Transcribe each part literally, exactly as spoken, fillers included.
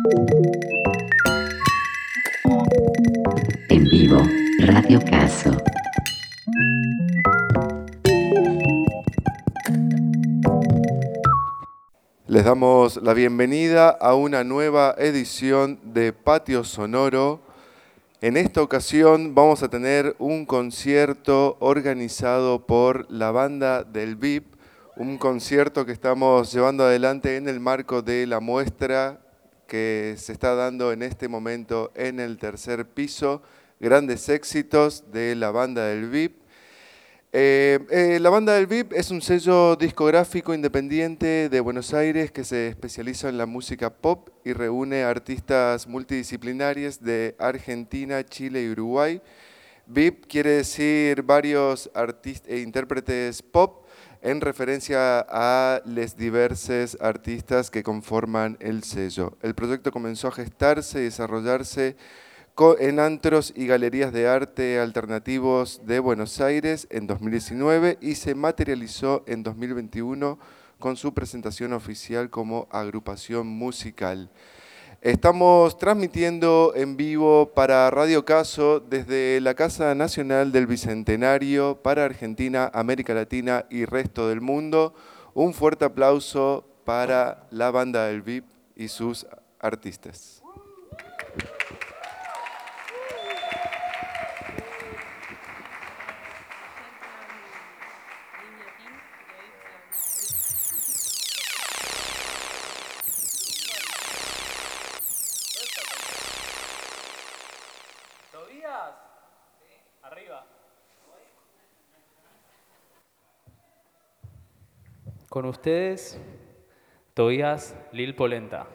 En vivo, Radio Caso. Les damos la bienvenida a una nueva edición de Patio Sonoro. En esta ocasión vamos a tener un concierto organizado por la banda del V I P, un concierto que estamos llevando adelante en el marco de la muestra que se está dando en este momento en el tercer piso, grandes éxitos de la banda del V I P. Eh, eh, la banda del V I P es un sello discográfico independiente de Buenos Aires que se especializa en la música pop y reúne artistas multidisciplinarios de Argentina, Chile y Uruguay. V I P quiere decir varios artistas e intérpretes pop en referencia a los diversos artistas que conforman el sello. El proyecto comenzó a gestarse y desarrollarse en antros y galerías de arte alternativos de Buenos Aires en dos mil diecinueve y se materializó en dos mil veintiuno con su presentación oficial como agrupación musical. Estamos transmitiendo en vivo para Radio Caso desde la Casa Nacional del Bicentenario para Argentina, América Latina y resto del mundo. Un fuerte aplauso para la banda del V I P y sus artistas. Con ustedes, Tobías Lil Polenta.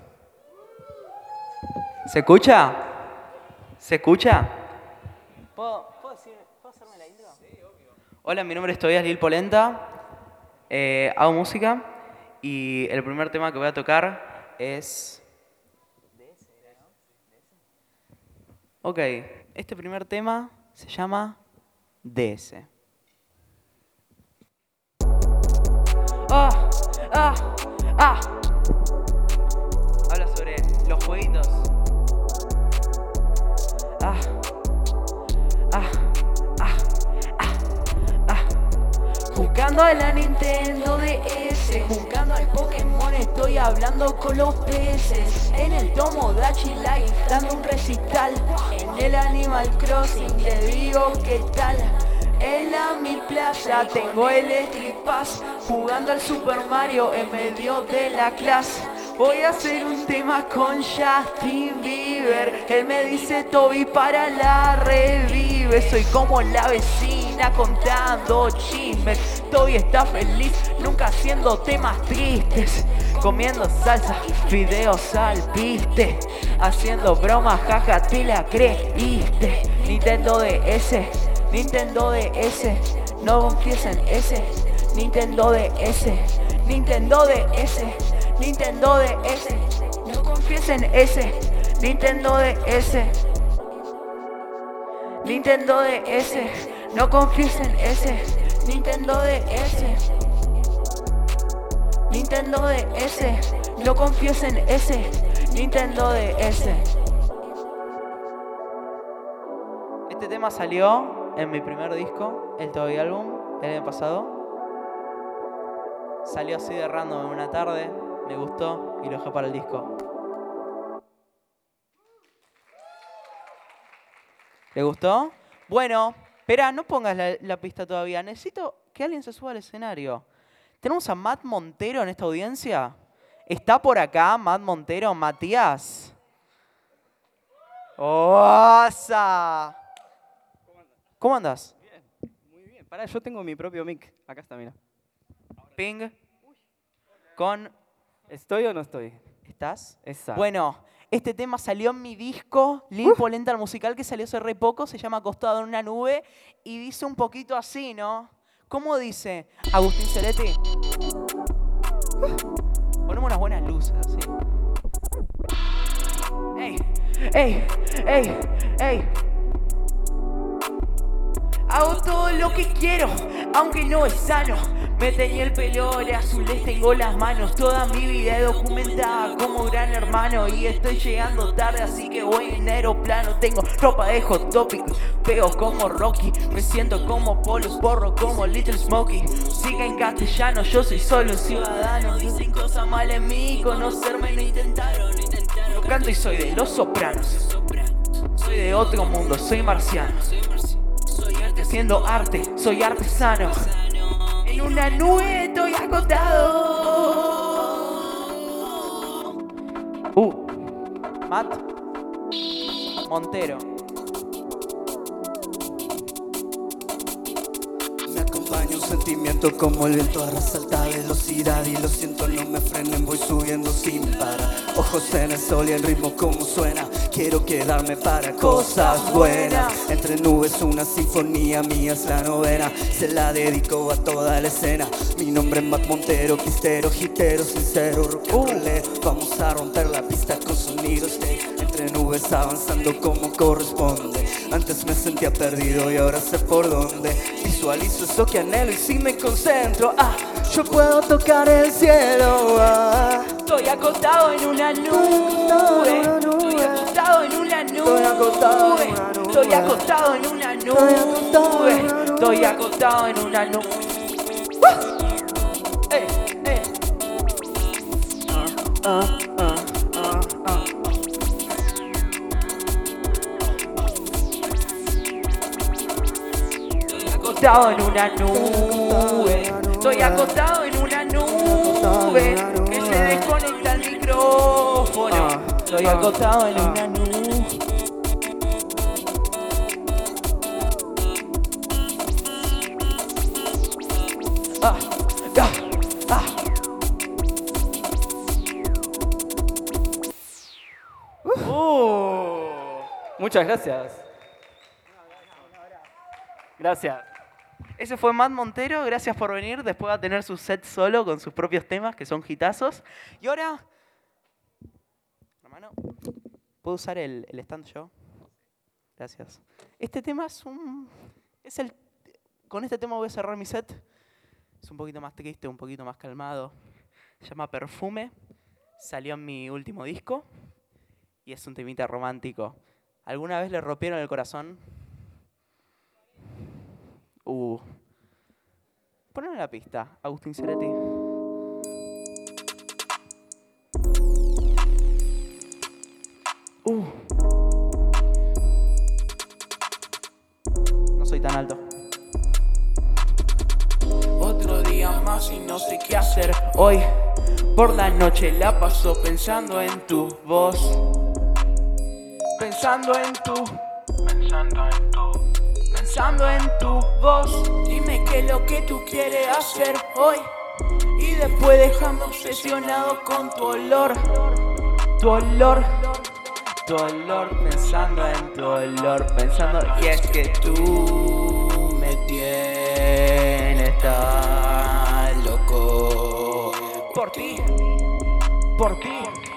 ¿Se escucha? ¿Se escucha? ¿Puedo, ¿puedo, decir, ¿puedo hacerme la intro? Sí, obvio. Hola, mi nombre es Tobías Lil Polenta. Eh, hago música y el primer tema que voy a tocar es... D S, ¿no? D S. Ok, este primer tema se llama D S. Ah, ah, ah. Habla sobre los jueguitos. Ah, ah, ah, ah, ah. Jugando a la Nintendo D S, jugando al Pokémon, estoy hablando con los peces. En el Tomodachi Life, dando un recital. En el Animal Crossing, te digo qué tal. En la Mi Plaza tengo el Street Pass, jugando al Super Mario en medio de la clase. Voy a hacer un tema con Justin Bieber. Él me dice Toby para la revive. Soy como la vecina contando chismes. Toby está feliz, nunca haciendo temas tristes. Comiendo salsa, fideos al piste. Haciendo bromas, jaja, te la creíste. Nintendo D S. Nintendo D S, no confíes en ese. Nintendo D S, Nintendo D S, Nintendo D S, no confíes en ese. Nintendo D S, Nintendo D S, no confíes en ese. Nintendo D S, Nintendo D S, no confíes en ese. Nintendo D S. Este tema salió en mi primer disco, el Toby Album, el año pasado. Salió así de random en una tarde, me gustó y lo dejé para el disco. ¿Le gustó? Bueno, espera, no pongas la, la pista todavía. Necesito que alguien se suba al escenario. Tenemos a Matt Montero en esta audiencia. ¿Está por acá Matt Montero? Matías. ¡Osa! ¿Cómo andas? Bien, muy bien. Pará, yo tengo mi propio mic. Acá está, mira. Ping. Con... ¿Estoy o no estoy? ¿Estás? Esa. Bueno, este tema salió en mi disco, Lil Polenta, el musical, que salió hace re poco. Se llama Acostado en una nube. Y dice un poquito así, ¿no? ¿Cómo dice Agustín Ceretti? Ponemos unas buenas luces, así. ¡Ey! ¡Ey! ¡Ey! ¡Ey! Hago todo lo que quiero, aunque no es sano. Me teñí el pelo de azules, tengo las manos. Toda mi vida he documentada como gran hermano. Y estoy llegando tarde, así que voy en aeroplano. Tengo ropa de Hot Topic, pego como Rocky. Me siento como Polo Porro, como Little Smokey. Sigue en castellano, yo soy solo un ciudadano. Dicen cosas mal en mí, conocerme lo intentaron. Yo canto y soy de Los Sopranos. Soy de otro mundo, soy marciano. Soy arte haciendo arte, soy artesano. En una nube estoy acostado. Uh, Matt Montero. Me acompaña un sentimiento como el viento arrasa alta velocidad. Y lo siento, no me frenen, voy subiendo sin parar. Ojos en el sol y el ritmo como suena. Quiero quedarme para cosas buenas. Entre nubes una sinfonía mía es la novena. Se la dedico a toda la escena. Mi nombre es Matt Montero, pistero, hitero, sincero, rock'n'rollero. Vamos a romper la pista con sonidos de entre nubes avanzando como corresponde. Antes me sentía perdido y ahora sé por dónde. Visualizo eso que anhelo y si me concentro, ah, yo puedo tocar el cielo, ah. Estoy acostado en una nube. Estoy acostado en una nube. Estoy acostado en una nube. Estoy acostado en una nube. Eh, eh. Ah, ah, ah, ah. Acostado en una nube. Estoy acostado en una nube. Que se desconecta el micrófono. Estoy acostado en una nube. Ah, ah, ah. Uh, muchas gracias. Gracias. Ese fue Matt Montero, gracias por venir. Después va a tener su set solo con sus propios temas, que son hitazos. Y ahora, hermano, ¿puedo usar el, el stand yo? Gracias. Este tema es un... Es el, con este tema voy a cerrar mi set. Es un poquito más triste, un poquito más calmado. Se llama Perfume. Salió en mi último disco. Y es un temita romántico. ¿Alguna vez le rompieron el corazón? Uh. Ponle la pista, Agustín Ceretti. Uh. No soy tan alto. Otro día más y no sé qué hacer hoy. Por la noche la paso pensando en tu voz. Pensando en tu. Pensando en tu. Pensando en tu voz. Dime qué es lo que tú quieres hacer hoy. Y después déjame obsesionado con tu olor. Tu olor. Tu olor. Pensando en tu olor. Pensando. Y es que tú me tienes tan loco. Por ti. Por ti.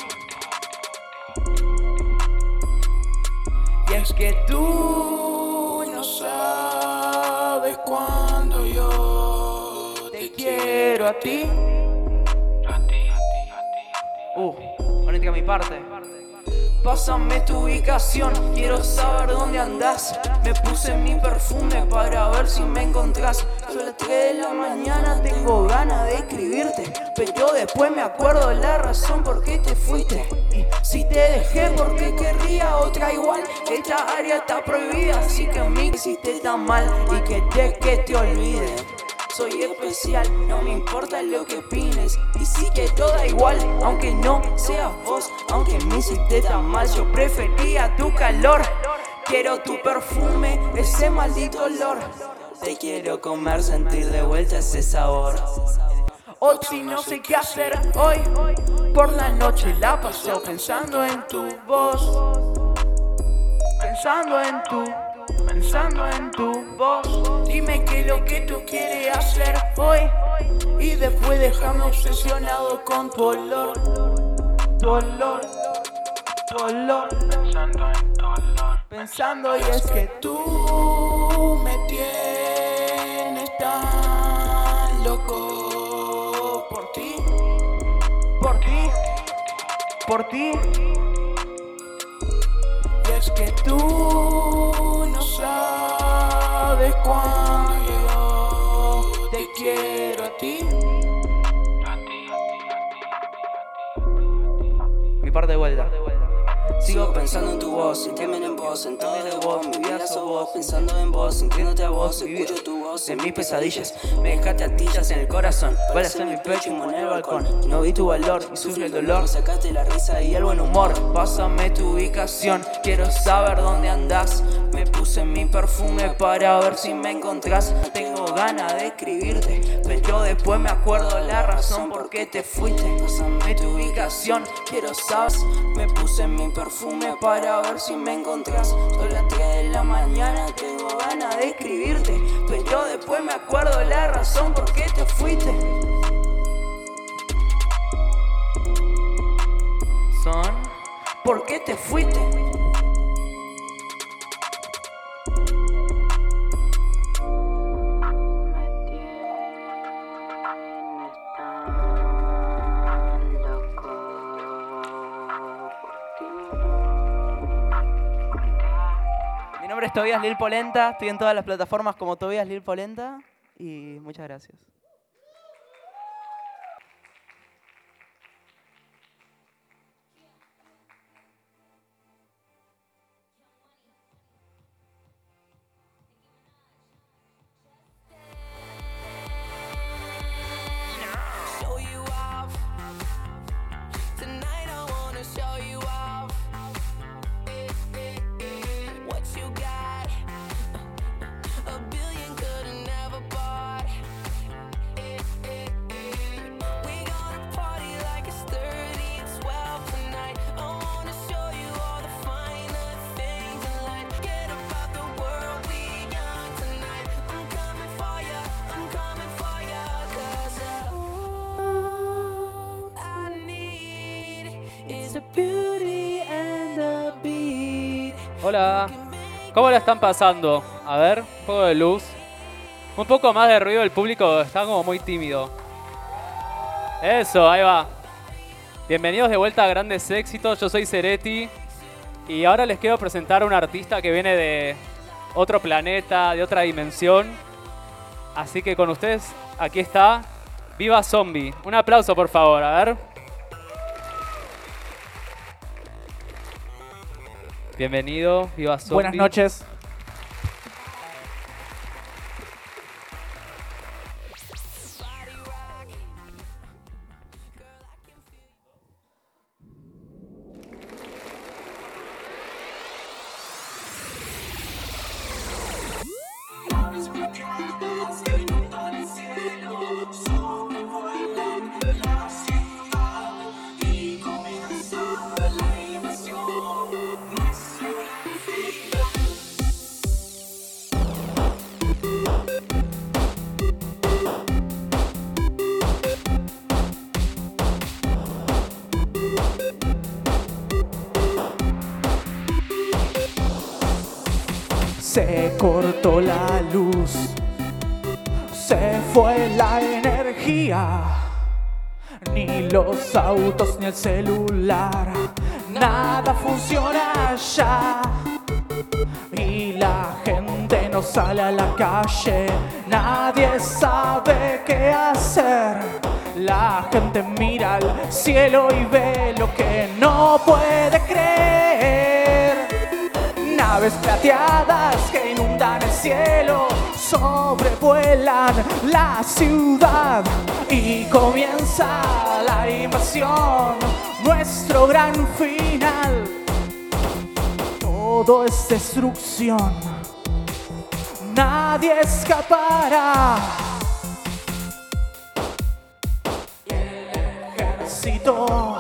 Y es que tú no sabes cuándo yo te quiero a ti. A ti, a ti, a ti. Uh, ponete a mi parte. Pásame tu ubicación, quiero saber dónde andás. Me puse mi perfume para ver si me encontrás. Son las tres de la mañana, tengo ganas de escribirte, pero después me acuerdo la razón por qué te fuiste. Y si te dejé porque querría otra igual. Esta área está prohibida, así que me hiciste tan mal. Y que te, que te olvides. Soy especial, no me importa lo que opines. Y sí que todo da igual, aunque no seas vos. Aunque me hiciste tan mal, yo prefería tu calor. Quiero tu perfume, ese maldito olor. Te quiero comer, sentir de vuelta ese sabor. O si no sé qué hacer hoy. Por la noche la paso pensando en tu voz. Pensando en tu... Pensando en tu voz. Dime qué es lo que tú quieres hacer hoy. Y después déjame obsesionado con tu olor. Tu olor. Tu olor. Pensando en tu olor. Pensando y es que tú me tienes tan loco. loco por ti, por ti, por ti. Y es que tú no sabes cuánto yo te quiero a ti. Mi parte de vuelta. Sigo pensando en tu voz, sin temer en vos, en todo de vos, mi vida sos vos, pensando en vos, sintiéndote a vos, escucho tu voz en mis pesadillas, me dejaste atillas en el corazón, balas en mi pecho y en el balcón, no vi tu valor y sufrí el dolor, me sacaste la risa y el buen humor, pásame tu ubicación, quiero saber dónde andás, me puse mi perfume para ver si me encontrás, tengo ganas de escribirte, pero después me acuerdo la razón por qué te fuiste, pásame tu ubicación, quiero saber, me puse mi perfume para ver si me encontrás. Son las tres de la mañana, tengo ganas de escribirte, pero después me acuerdo la razón por qué te fuiste. Son. ¿Por qué te fuiste? Mi nombre es Tobías Lil Polenta, estoy en todas las plataformas como Tobías Lil Polenta y muchas gracias. Hola, ¿cómo la están pasando? A ver, un poco de luz. Un poco más de ruido, el público está como muy tímido. Eso, ahí va. Bienvenidos de vuelta a Grandes Éxitos, yo soy Ceretti. Y ahora les quiero presentar a un artista que viene de otro planeta, de otra dimensión. Así que con ustedes, aquí está, Viva Zombie. Un aplauso, por favor, a ver. Bienvenido, Viva Zombie. Buenas noches. Se cortó la luz, se fue la energía, ni los autos ni el celular, nada funciona ya. Y la gente no sale a la calle, nadie sabe qué hacer. La gente mira al cielo y ve lo que no puede creer. Naves plateadas que inundan el cielo, sobrevuelan la ciudad y comienza la invasión, nuestro gran final. Todo es destrucción, nadie escapará. El ejército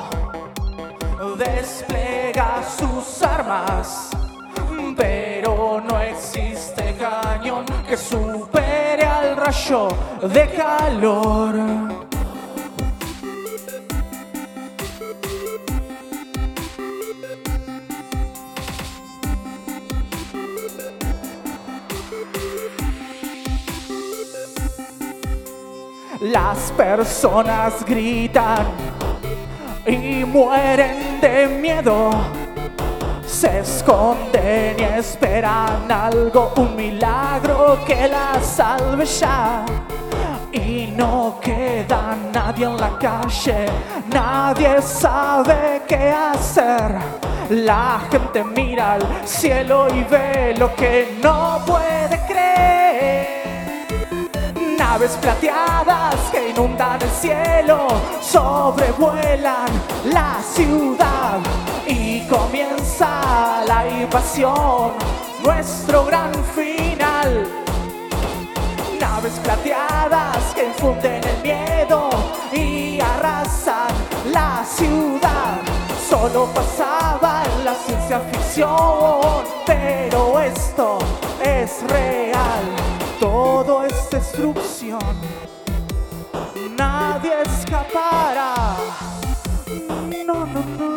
despliega sus armas, pero no existe cañón que supere al rayo de calor. Las personas gritan y mueren de miedo. Se esconden y esperan algo, un milagro que la salve ya. Y no queda nadie en la calle, nadie sabe qué hacer. La gente mira al cielo y ve lo que no puede creer. Naves plateadas que inundan el cielo, sobrevuelan la ciudad y comienza la invasión, nuestro gran final. Naves plateadas que infunden el miedo y arrasan la ciudad. Solo pasaba en la ciencia ficción, pero esto es real. Todo es destrucción, nadie escapará. No, no, no.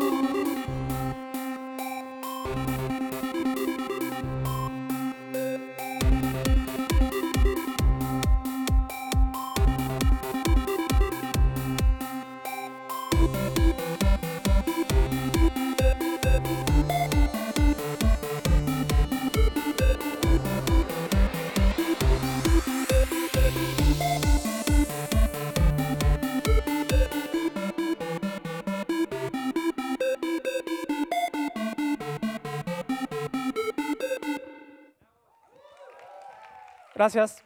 Gracias.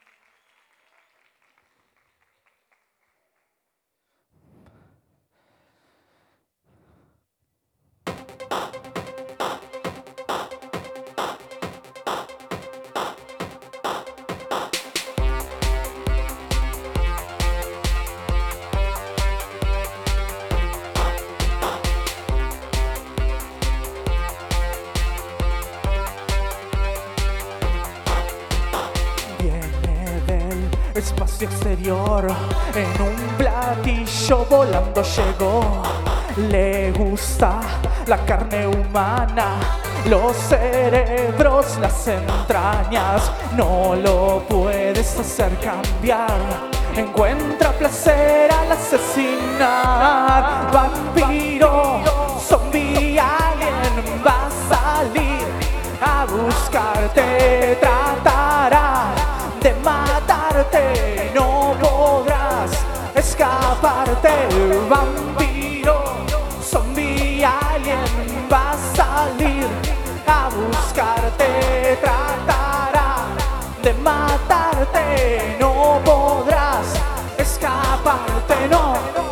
Espacio exterior, en un platillo volando llegó. Le gusta la carne humana, los cerebros, las entrañas. No lo puedes hacer cambiar. Encuentra placer al asesinar. Vampiro, zombie, alien va a salir a buscarte, tratará de matarte, no podrás escaparte. Vampiro, zombie, alien va a salir a buscarte, tratará de matarte, no podrás escaparte, no.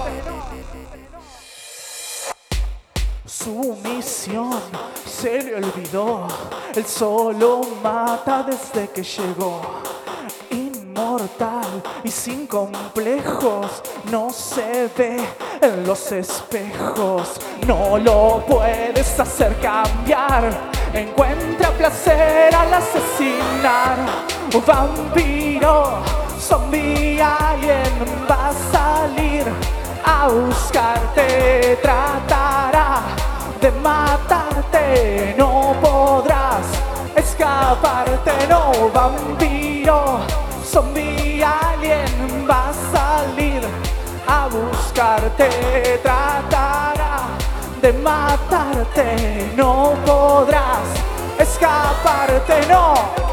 Su misión se le olvidó, él solo mata desde que llegó. Inmortal y sin complejos, no se ve en los espejos. No lo puedes hacer cambiar. Encuentra placer al asesinar. Vampiro, zombie, alien va a salir a buscarte, tratará de matarte, no podrás escaparte, no. Vampiro, zombie, alien va a salir a buscarte, tratará de matarte, no podrás escaparte, no.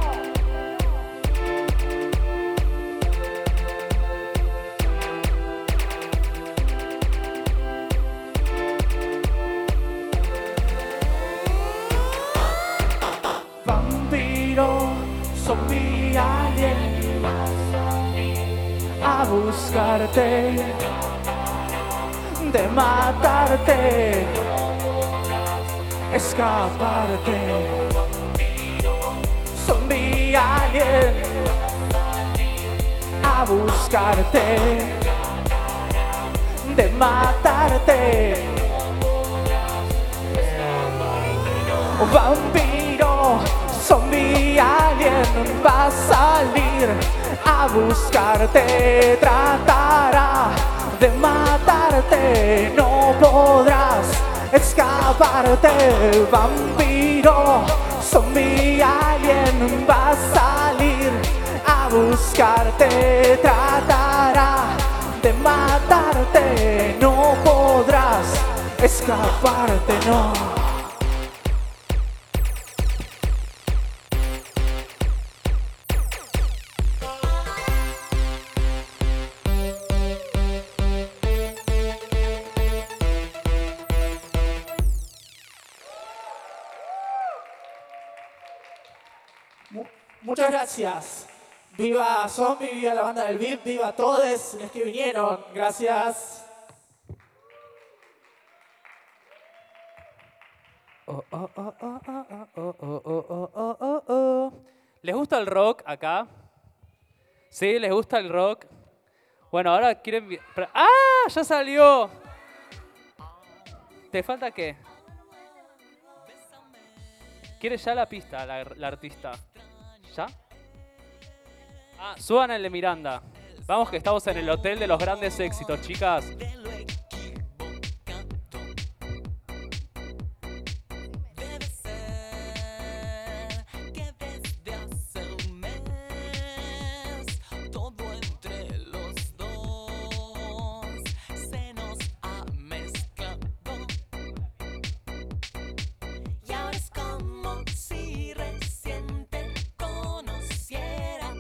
Vampiro, zombie, alien a buscarte, de matarte, escaparte. Zombie, alien a buscarte, de matarte. Vampiro, zombie, alien va a salir a buscarte, tratará de matarte, no podrás escaparte. Vampiro, zombie, alien va a salir a buscarte, tratará de matarte, no podrás escaparte, no. Muchas gracias. Viva Zombie, viva la banda del V I P, viva todos los que vinieron. Gracias. Oh, oh, oh, oh, oh, oh, oh, oh, oh, oh, oh, oh. ¿Les gusta el rock acá? ¿Sí? ¿Les gusta el rock? Bueno, ahora quieren... vi- pero- ¡Ah! ¡Ya salió! ¿Te falta qué? ¿Quiere ya la pista, la, la artista? ¿Ya? Ah, suban el de Miranda. Vamos que estamos en el hotel de los grandes éxitos, chicas. Y ahora es como si recién te conociera.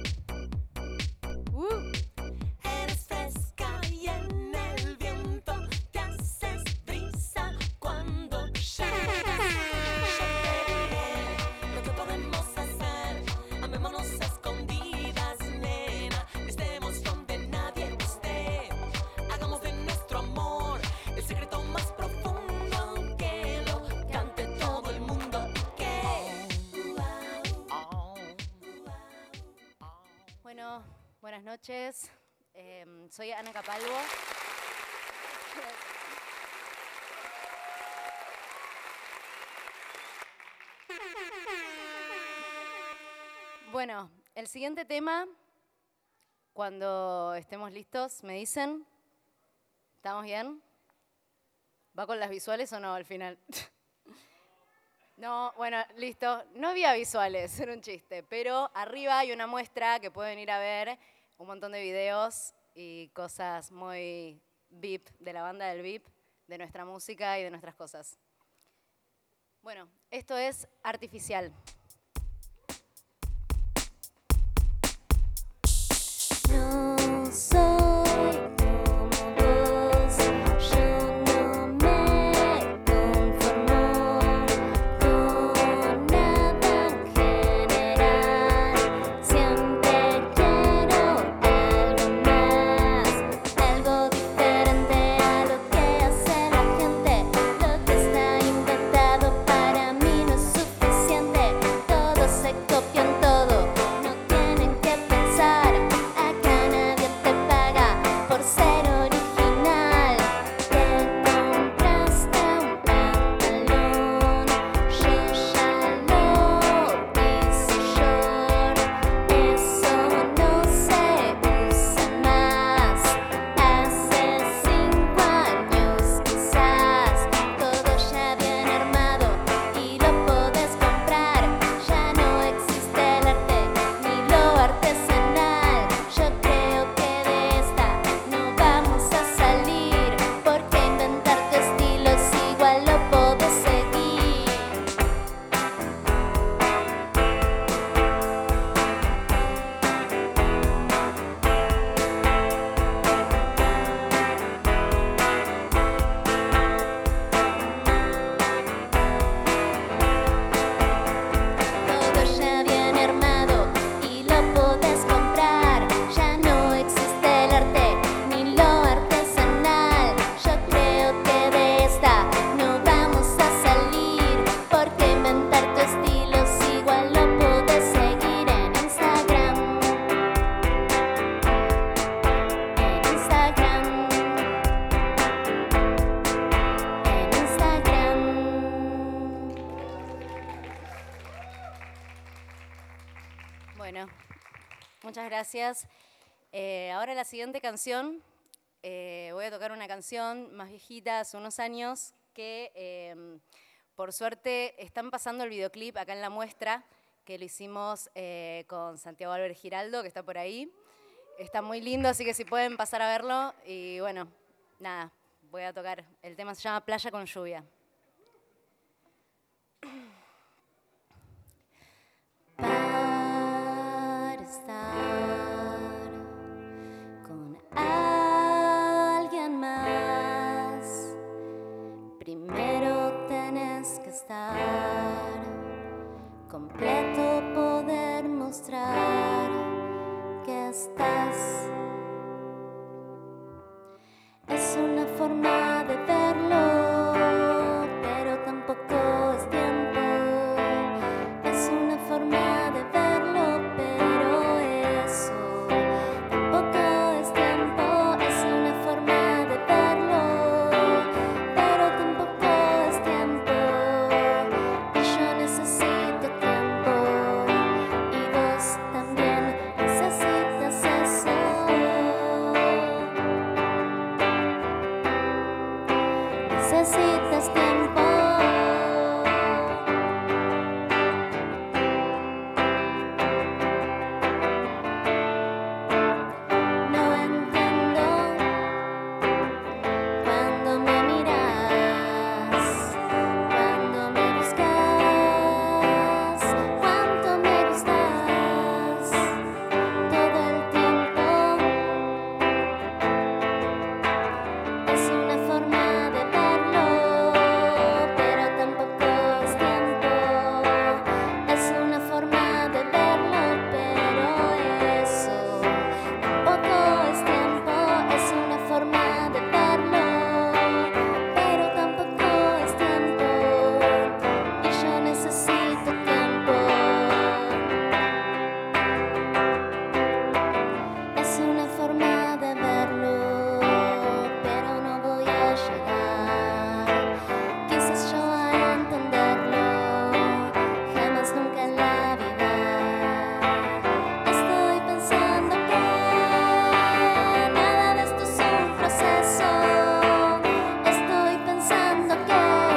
Eres fresca y en el viento te haces brisa cuando llegas. Yo te diré lo que podemos hacer. Amémonos a escondidas, nena. Estemos donde nadie esté. Hagamos de nuestro amor el secreto más profundo. Que lo cante todo el mundo y que... Bueno, buenas noches. Eh, soy Ana Capalvo. Bueno, el siguiente tema, cuando estemos listos, me dicen. ¿Estamos bien? ¿Va con las visuales o no al final? No, bueno, listo. No había visuales, era un chiste. Pero arriba hay una muestra que pueden ir a ver, un montón de videos y cosas muy V I P, de la banda del V I P, de nuestra música y de nuestras cosas. Bueno, esto es Artificial. No soy como vos, yo no me conformo con nada en general. Siempre quiero algo más, algo diferente a lo que hace la gente. Lo que está inventado para mí no es suficiente. Todos se copian todo, no tienen que pensar. Acá nadie te paga por ser original. Te compraste un pantalón, yo ya lo hice short. Eso no se usa más. Hace cinco años quizás. Todo ya bien armado y lo podés comprar. Ya no existe el arte ni lo artesanal. Yo creo que de esta no vamos a salir, porque inventar tu estilo es igual lo podés seguir. Todo ya bien armado y lo podés comprar. Ya no existe el arte ni lo artesanal. Yo creo que de esta no vamos a salir, porque inventar tu estilo es igual lo podés seguir en Instagram. En Instagram. En Instagram. Bueno, muchas gracias. Eh, ahora la siguiente canción, eh, voy a tocar una canción más viejita, hace unos años, que eh, por suerte están pasando el videoclip acá en la muestra, que lo hicimos eh, con Santiago Álvarez Giraldo, que está por ahí. Está muy lindo, así que si pueden pasar a verlo. Y bueno, nada, voy a tocar. El tema se llama Playa con lluvia. Para estar con alguien más, primero tenés que estar completo, poder mostrar que estás. Es una forma de verlo, pero tampoco es tiempo. Es una forma de verlo, pero eso tampoco es tiempo. Es una forma de verlo, pero tampoco es tiempo. Y yo necesito tiempo, y vos también necesitas eso. Necesitas tiempo. No entiendo cuando me miras, cuando me buscas, cuánto me gustas todo el tiempo. Es una forma de verlo, pero tampoco es tiempo. Es una forma de verlo, pero eso tampoco es tiempo. Es una forma de verlo, pero tampoco es tiempo. Y yo necesito tiempo. Es una forma de verlo, pero no voy a llegar, quizás yo a entenderlo, jamás nunca en la vida. Estoy pensando que nada de esto es un proceso. Estoy pensando que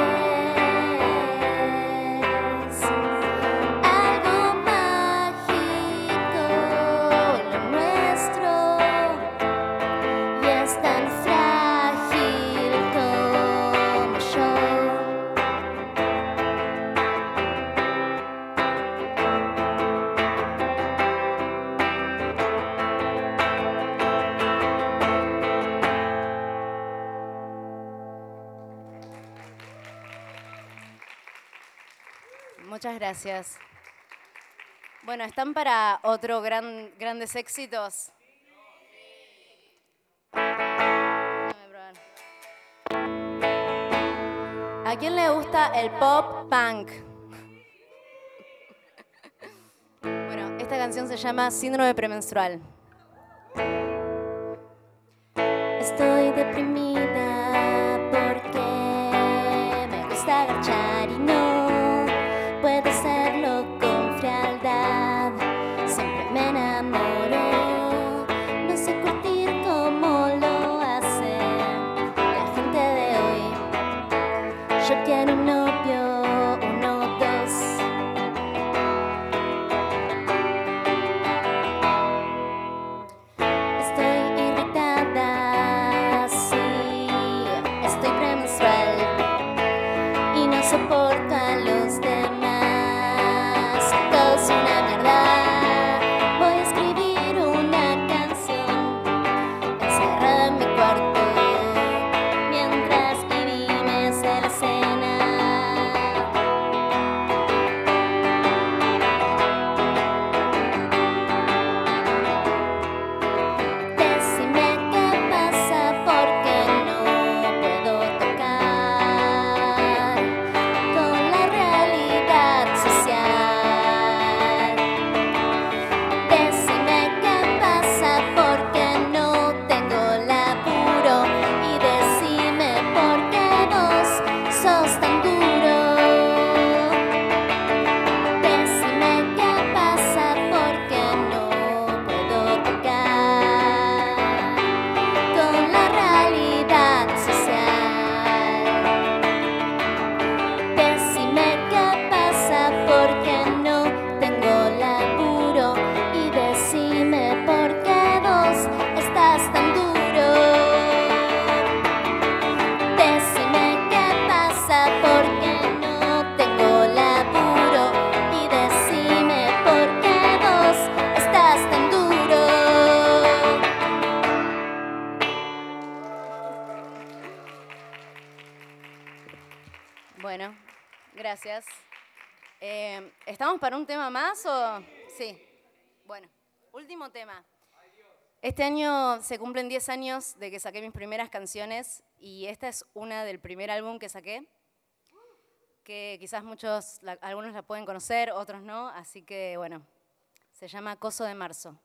es algo mágico lo nuestro, y es tan frágil como yo. Muchas gracias. Bueno, ¿están para otro gran, grandes éxitos? Déjame probar. ¿A quién le gusta el pop punk? Bueno, esta canción se llama Síndrome premenstrual. Estoy deprimida porque me gusta agachar y no puedo hacerlo con frialdad. Siempre me enamoro, no sé curtir como lo hace la gente de hoy. Yo quiero un novio, uno o dos. Estoy irritada, sí, estoy premenstrual y no soporto a los demás. Todo es una mierda. Voy a escribir una canción encerrada en mi cuarto mientras Ivy me hace la cena. Decime qué pasa, porque no puedo tocar con la realidad. Bueno, gracias. Eh, ¿Estamos para un tema más o...? Sí. Bueno, último tema. Este año se cumplen diez años de que saqué mis primeras canciones y esta es una del primer álbum que saqué, que quizás muchos, la, algunos la pueden conocer, otros no, así que bueno, se llama Coso de Marzo.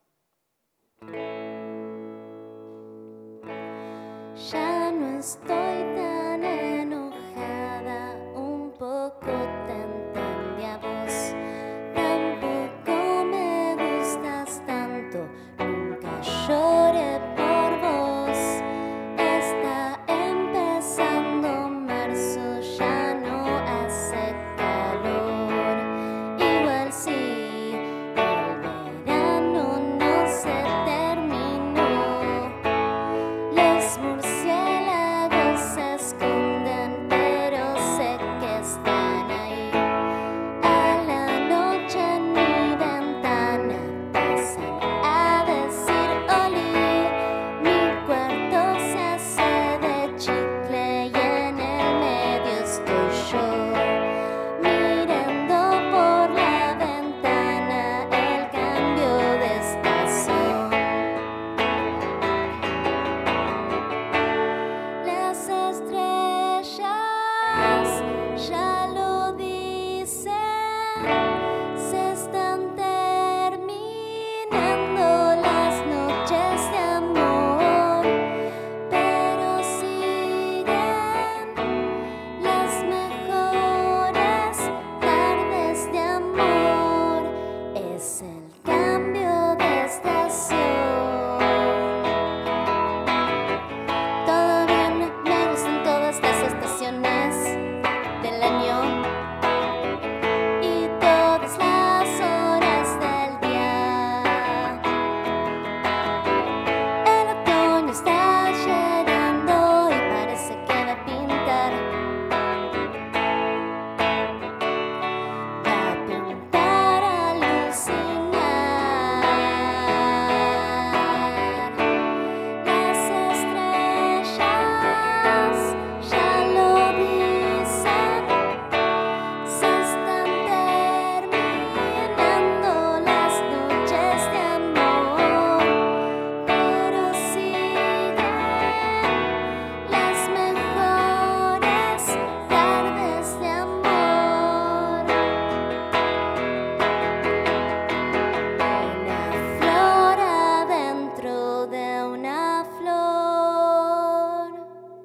Ya no estoy tan enojada, un poco te entendí a vos. Tampoco me gustas tanto, nunca lloré por vos. Está empezando marzo, ya no hace calor. Igual sí, el verano no se terminó. Los murciélagos se esconden, pero sé que están ahí. A la noche en mi ventana pasan a decir olí. Mi cuarto se hace de chicle y en el medio estoy yo, mirando por la ventana el cambio de estación. Las estrellas ya lo dicen, se están terminando las noches de amor, pero siguen las mejores tardes de amor. Es el cambio de estación. Todo bien, me gustan todas las estaciones del año y todas las horas del día. El otoño está llegando y parece que va a pintar. Va a pintar a alucinar. Las estrellas ya lo dicen, se están terminando las noches de amor, pero siguen las mejores tardes de amor. Una flor adentro de una flor.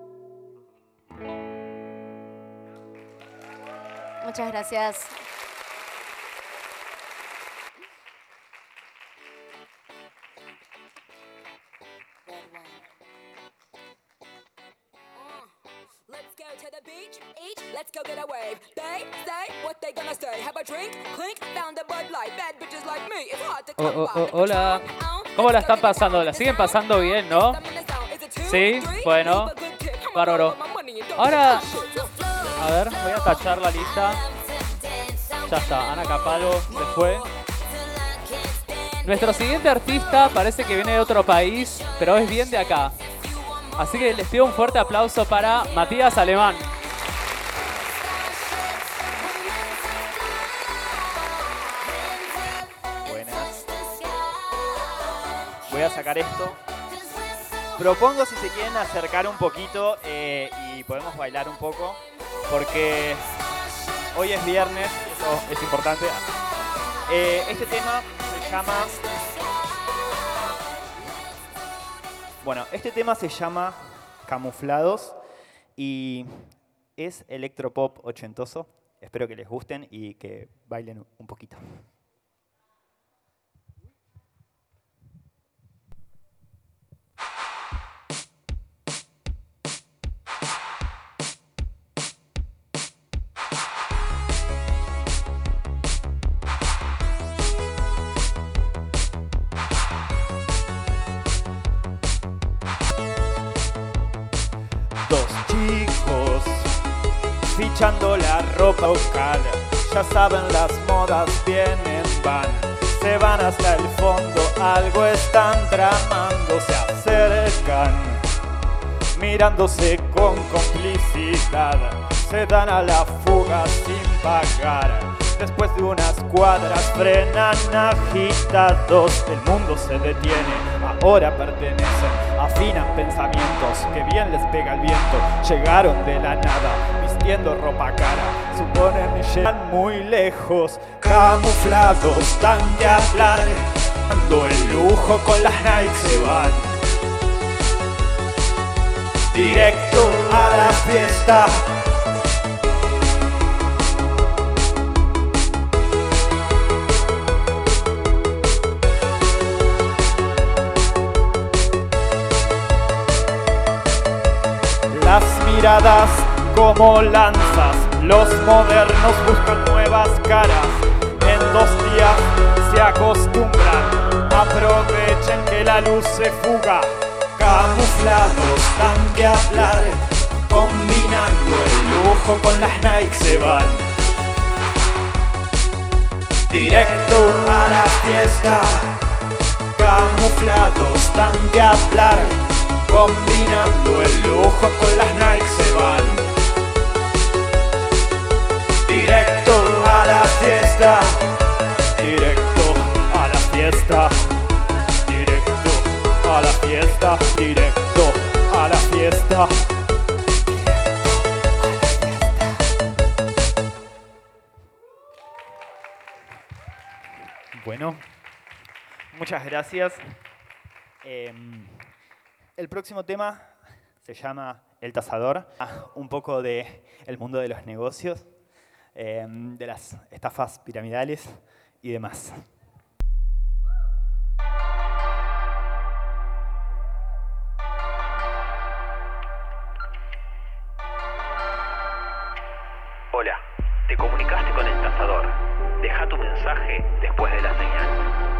Muchas gracias. Let's go to the beach, each, let's go get a wave. They say what they gonna say. Have a drink, clink, found a Bud Light. Bad bitches like me, it's hard to Oh, come oh, by. oh, hola. ¿Cómo la están pasando? ¿La siguen pasando bien, no? Sí, bueno, bárbaro. Ahora, a ver, voy a tachar la lista. Ya está, Ana Capalo se fue. Nuestro siguiente artista parece que viene de otro país, pero es bien de acá. Así que les pido un fuerte aplauso para Matías Alemán. Buenas. Voy a sacar esto. Propongo si se quieren acercar un poquito eh, y podemos bailar un poco, porque hoy es viernes, eso es importante. Eh, este tema se llama... Bueno, este tema se llama Camuflados y es electropop ochentoso. Espero que les gusten y que bailen un poquito. Dos chicos fichando la ropa local, ya saben las modas vienen, van, se van hasta el fondo, algo están tramando, se acercan, mirándose con complicidad, se dan a la fuga sin pagar. Después de unas cuadras frenan agitados, el mundo se detiene, ahora pertenecen, afinan pensamientos, que bien les pega el viento. Llegaron de la nada, vistiendo ropa cara, suponen llegan muy lejos, camuflados, dan de hablar, dando el lujo con las Nike se van. Directo a la fiesta. Las miradas como lanzas, los modernos buscan nuevas caras. En dos días se acostumbran, aprovechen que la luz se fuga. Camuflados, dan de hablar, combinando el lujo con las Nike se van. Directo a la fiesta. Camuflados, dan de hablar, combinando el lujo con las Nike se van. Directo a la fiesta. Directo a la fiesta. Directo a la fiesta. Directo a la fiesta. Bueno, muchas gracias. Eh, El próximo tema se llama El Tasador, un poco de el mundo de los negocios, eh, de las estafas piramidales y demás. Hola, te comunicaste con El Tasador. Deja tu mensaje después de la señal.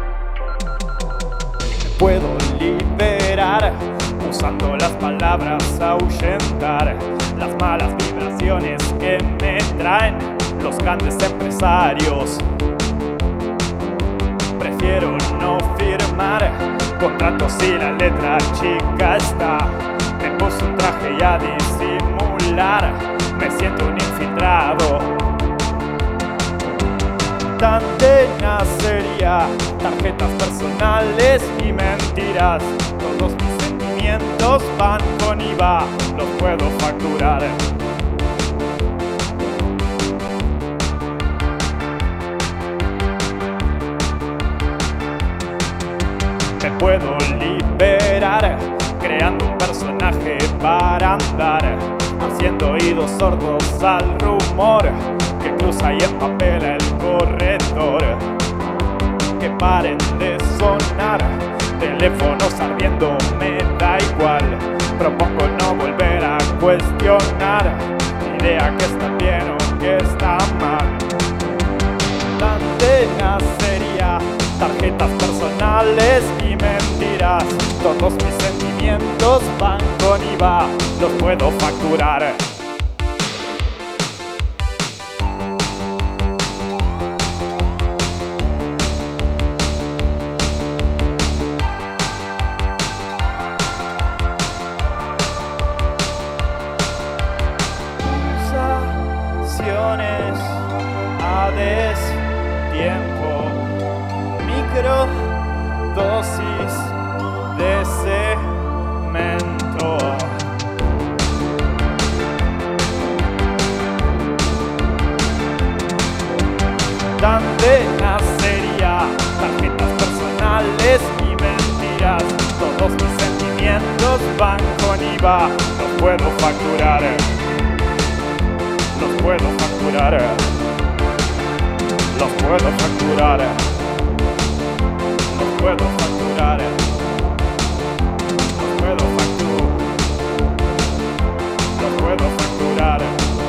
Puedo liberar, usando las palabras ahuyentar las malas vibraciones que me traen los grandes empresarios. Prefiero no firmar contratos si la letra chica está. Me puse un traje y a disimular, me siento un infiltrado. Tan tenaz sería, tarjetas personales y mentiras. Todos mis sentimientos van con I V A, los puedo facturar. Me puedo liberar, creando un personaje para andar, haciendo oídos sordos al rumor que cruza y empapela el corredor. Que paren de sonar, teléfonos ardiendo me da igual. Propongo no volver a cuestionar mi idea que está bien o que está mal. Tan tenaz sería, tarjetas personales y mentiras. Todos mis sentimientos van con I V A, los puedo facturar. Pulsaciones a destiempo, microdosis de cemento. Tan tenaz sería, tarjetas personales y mentiras. Todos mis sentimientos van con I V A, los puedo facturar. Los puedo facturar. Los puedo facturar. Los puedo facturar. Los puedo facturar. Los puedo facturar.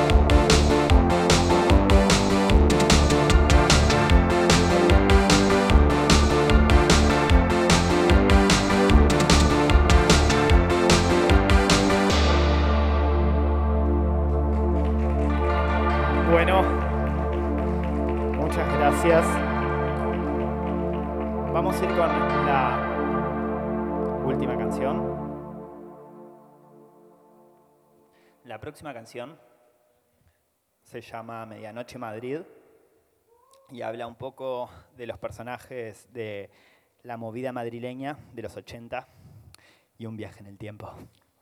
Bueno, muchas gracias. Vamos a ir con la última canción. La próxima canción se llama Medianoche Madrid y habla un poco de los personajes de la movida madrileña de los ochenta y un viaje en el tiempo.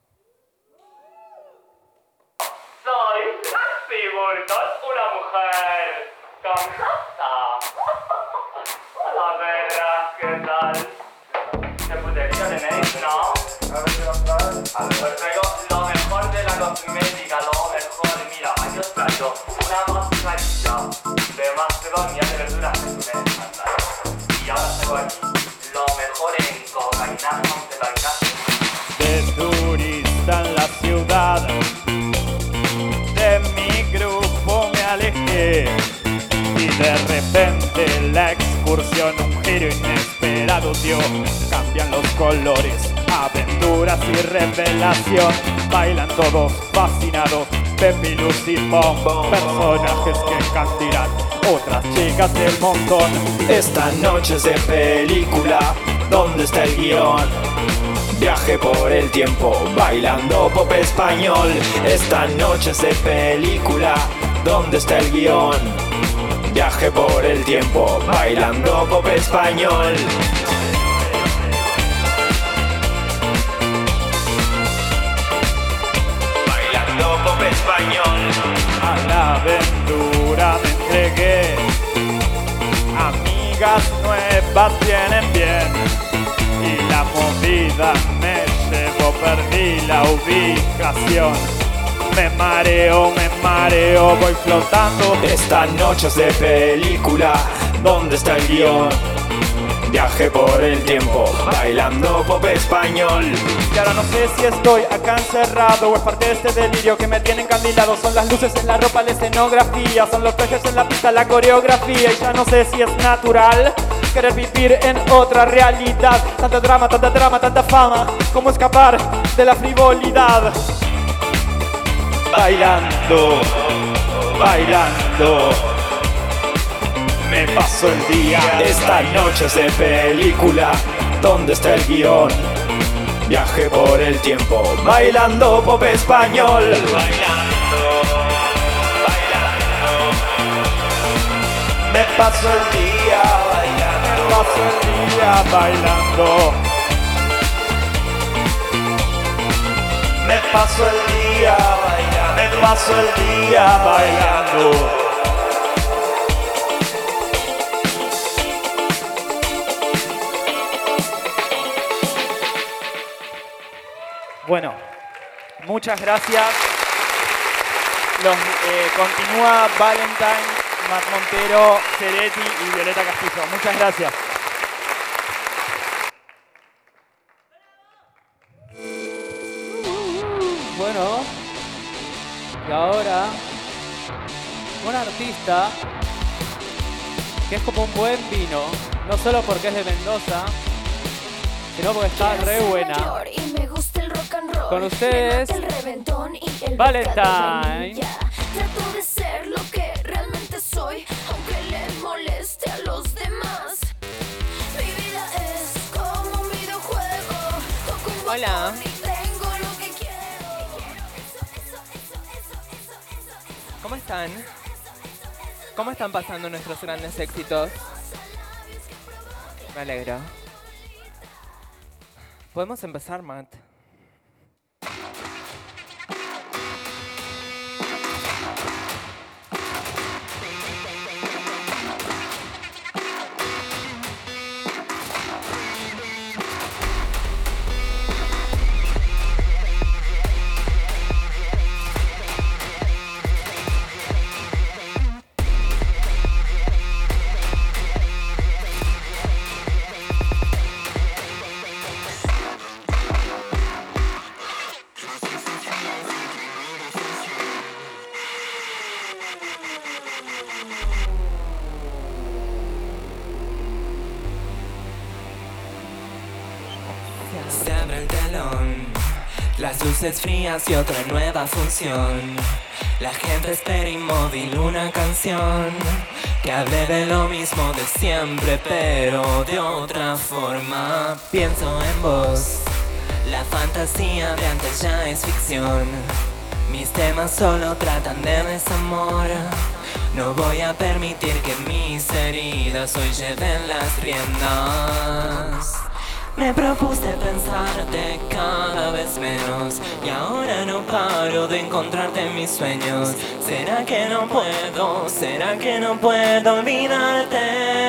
Soy Maxi Burton, una mujer con casa. Hola, verás, ¿qué tal? ¿Qué putería tenéis, no? Pues traigo lo mejor de la cosmética, lo mejor. Mira, aquí os traigo una mascarilla de Macedonia de verduras que me encantan. Y ahora traigo aquí lo mejor en cocaína, anfetamina. De turista en la ciudad, de mi grupo me alejé y de repente la excursión un giro inesperado dio. Cambian los colores, aventuras y revelación. Bailan todos fascinados, Pepi, Luz y Pom, personajes que cantarán otras chicas del montón. Esta noche es de película, ¿dónde está el guión? Viaje por el tiempo, bailando pop español. Esta noche es de película, ¿dónde está el guión? Viaje por el tiempo, bailando pop español. Bailando pop español. A la aventura me entregué, amigas nuevas vienen bien. Y la movida me llevó, perdí la ubicación. Me mareo, me mareo, voy flotando. Esta noche es de película, ¿dónde está el guión? Viaje por el tiempo, bailando pop español. Y ahora no sé si estoy acá encerrado o es parte de este delirio que me tiene encandilado. Son las luces en la ropa, la escenografía, son los trajes en la pista, la coreografía. Y ya no sé si es natural querer vivir en otra realidad. Tanta drama, tanta drama, tanta fama, ¿cómo escapar de la frivolidad? Bailando, bailando, me paso el día. Esta noche es de película, ¿dónde está el guión? Viaje por el tiempo, bailando pop español. Bailando, bailando, me paso el día bailando. Me paso el día bailando. Me paso el día bailando. Me paso el día bailando. Bueno, muchas gracias. Los, eh, continúa Valentine, Matt Montero, Ceretti y Violeta Castillo. Muchas gracias. Bueno, y ahora un artista que es como un buen vino, no solo porque es de Mendoza, sino porque está re buena. Con ustedes, Valentine. Trato de ser lo que realmente soy, aunque le moleste a los demás. Mi vida es como un videojuego. Toco un Hola. botón y tengo lo que quiero. Eso, eso, eso, eso, eso, eso, eso. ¿Cómo están? ¿Cómo están pasando nuestros grandes éxitos? Me alegro. Podemos empezar, Matt. Se abre el telón, las luces frías y otra nueva función. La gente espera inmóvil una canción que hable de lo mismo de siempre, pero de otra forma. Pienso en vos, la fantasía de antes ya es ficción. Mis temas solo tratan de desamor. No voy a permitir que mis heridas hoy lleven las riendas. Me propuse pensarte cada vez menos y ahora no paro de encontrarte en mis sueños. ¿Será que no puedo? ¿Será que no puedo olvidarte?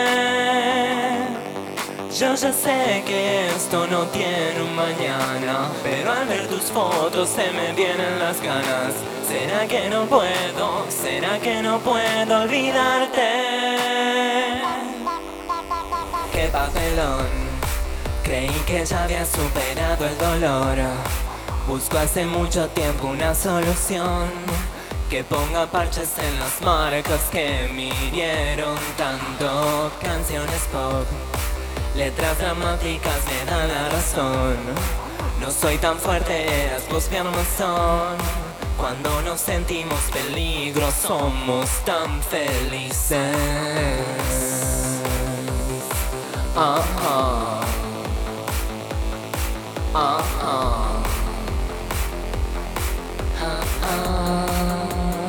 Yo ya sé que esto no tiene un mañana, pero al ver tus fotos se me vienen las ganas. ¿Será que no puedo? ¿Será que no puedo olvidarte? ¡Qué papelón! Creí que ya había superado el dolor. Busco hace mucho tiempo una solución que ponga parches en las marcas que me hirieron tanto. Canciones pop, letras dramáticas me dan la razón. No soy tan fuerte, eras vos mi armazón. Cuando nos sentimos peligro somos tan felices. Ajá. Ah, ah. Ah, ah.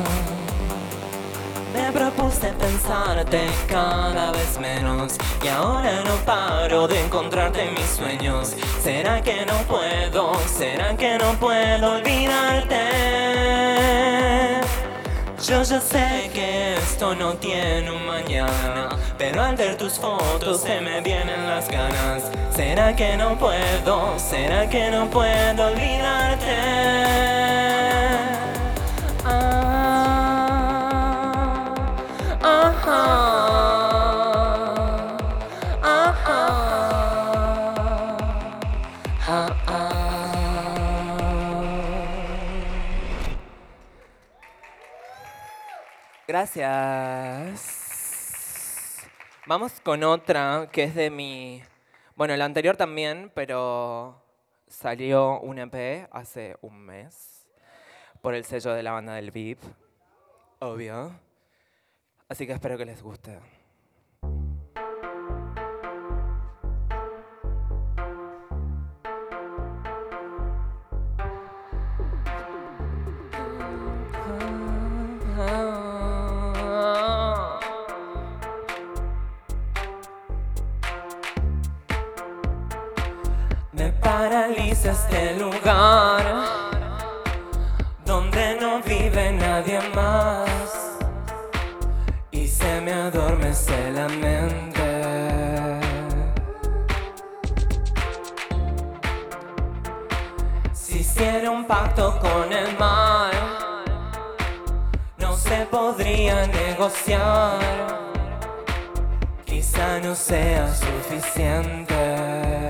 Me propuse pensarte cada vez menos y ahora no paro de encontrarte en mis sueños. ¿Será que no puedo? ¿Será que no puedo olvidarte? Yo ya sé que esto no tiene un mañana, pero al ver tus fotos se me vienen las ganas. ¿Será que no puedo? ¿Será que no puedo olvidarte? Ah, ajá, ajá, ah, ah. Gracias. Vamos con otra que es de mi... Bueno, la anterior también, pero salió un E P hace un mes por el sello de la banda del V I P, obvio. Así que espero que les guste. Me paraliza este lugar donde no vive nadie más y se me adormece la mente. Si hiciera un pacto con el mal, no se podría negociar. Quizá no sea suficiente.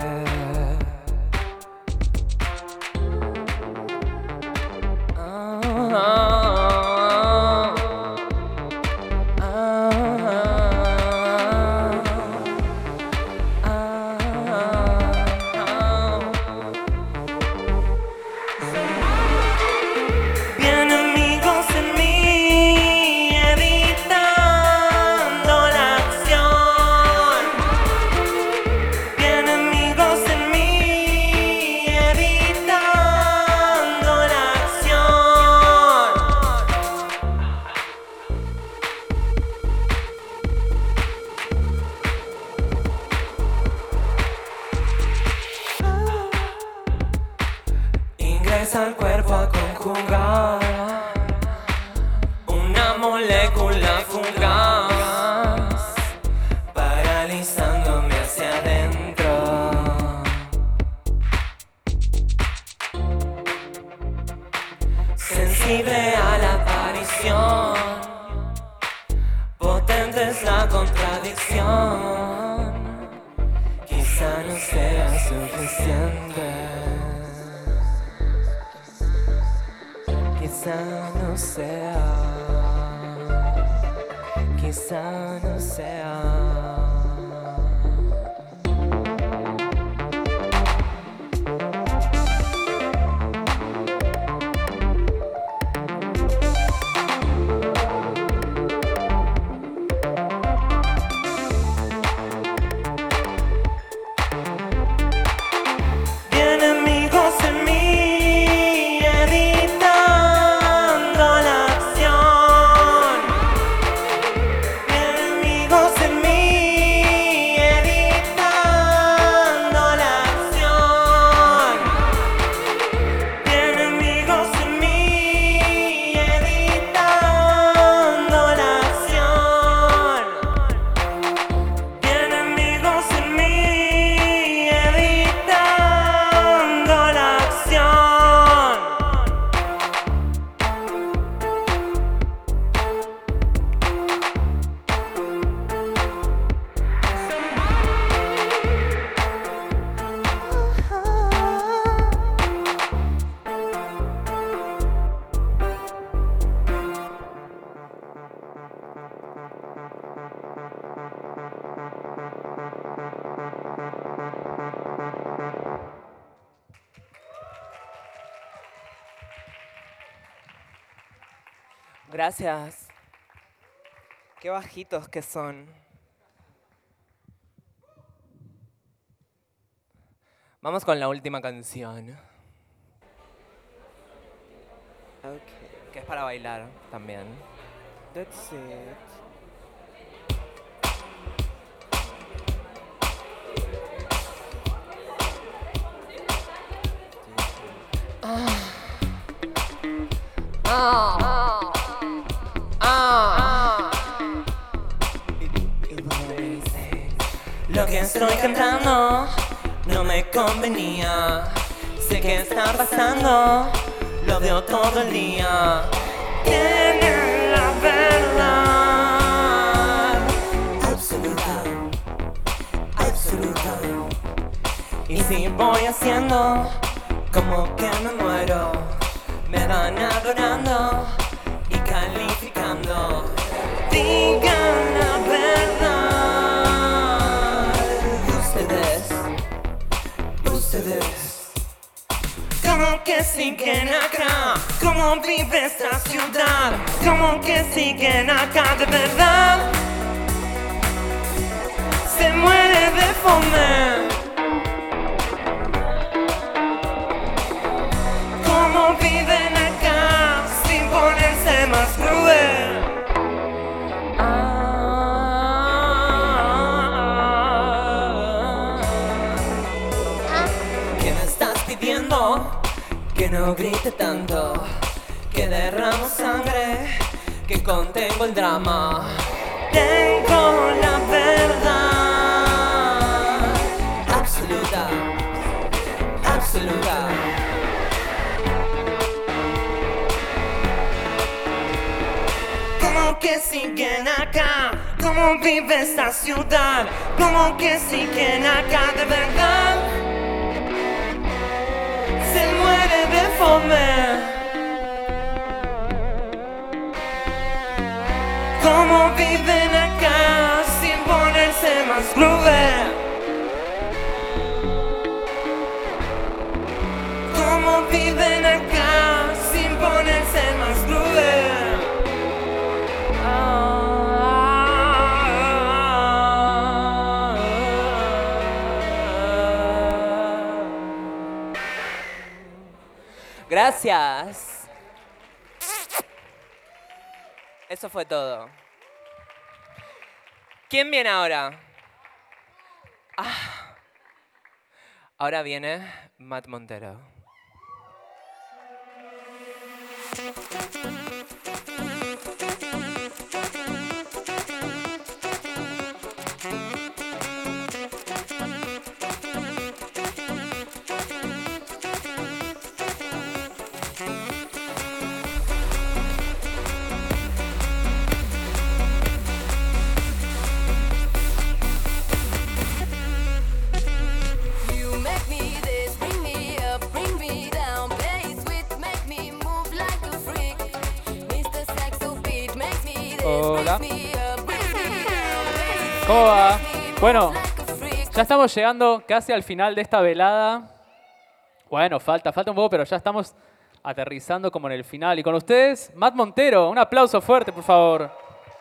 Al cuerpo a conjugar una molécula fugaz, paralizándome hacia adentro. Sensible a la aparición, potente es la contradicción. Quizá no sea suficiente. Quizá no sea, quizá no sea. Vienen amigos en mí, editando Gracias. Qué bajitos que son. Vamos con la última canción. Okay. Que es para bailar también. That's it. Ah. Ah. Ah. Lo que estoy cantando no me convenía. Sé que está pasando, lo veo todo el día. Tienen la verdad absoluta, absoluta. Y si voy haciendo como que me muero, me van adorando y calificando. Digan la verdad. Ustedes, ustedes, ¿cómo que siguen acá? ¿Cómo vive esta ciudad? ¿Cómo que siguen acá de verdad? Se muere de fome. ¿Cómo viven acá sin ponerse más cruel? ¿Qué me estás pidiendo? Que no grite tanto, que derramo sangre, que contengo el drama. Tengo la verdad absoluta, absoluta. ¿Cómo que siguen acá? ¿Cómo vive esta ciudad? ¿Cómo que siguen acá de verdad? Se muere de fome. ¿Cómo viven acá sin ponerse más cruel? ¿Cómo viven acá sin ponerse más cruel? Gracias. Eso fue todo. ¿Quién viene ahora? Ah. Ahora viene Matt Montero. Hola. ¿Cómo va? Bueno, ya estamos llegando casi al final de esta velada. Bueno, falta, falta un poco, pero ya estamos aterrizando como en el final. Y con ustedes, Matt Montero. Un aplauso fuerte, por favor.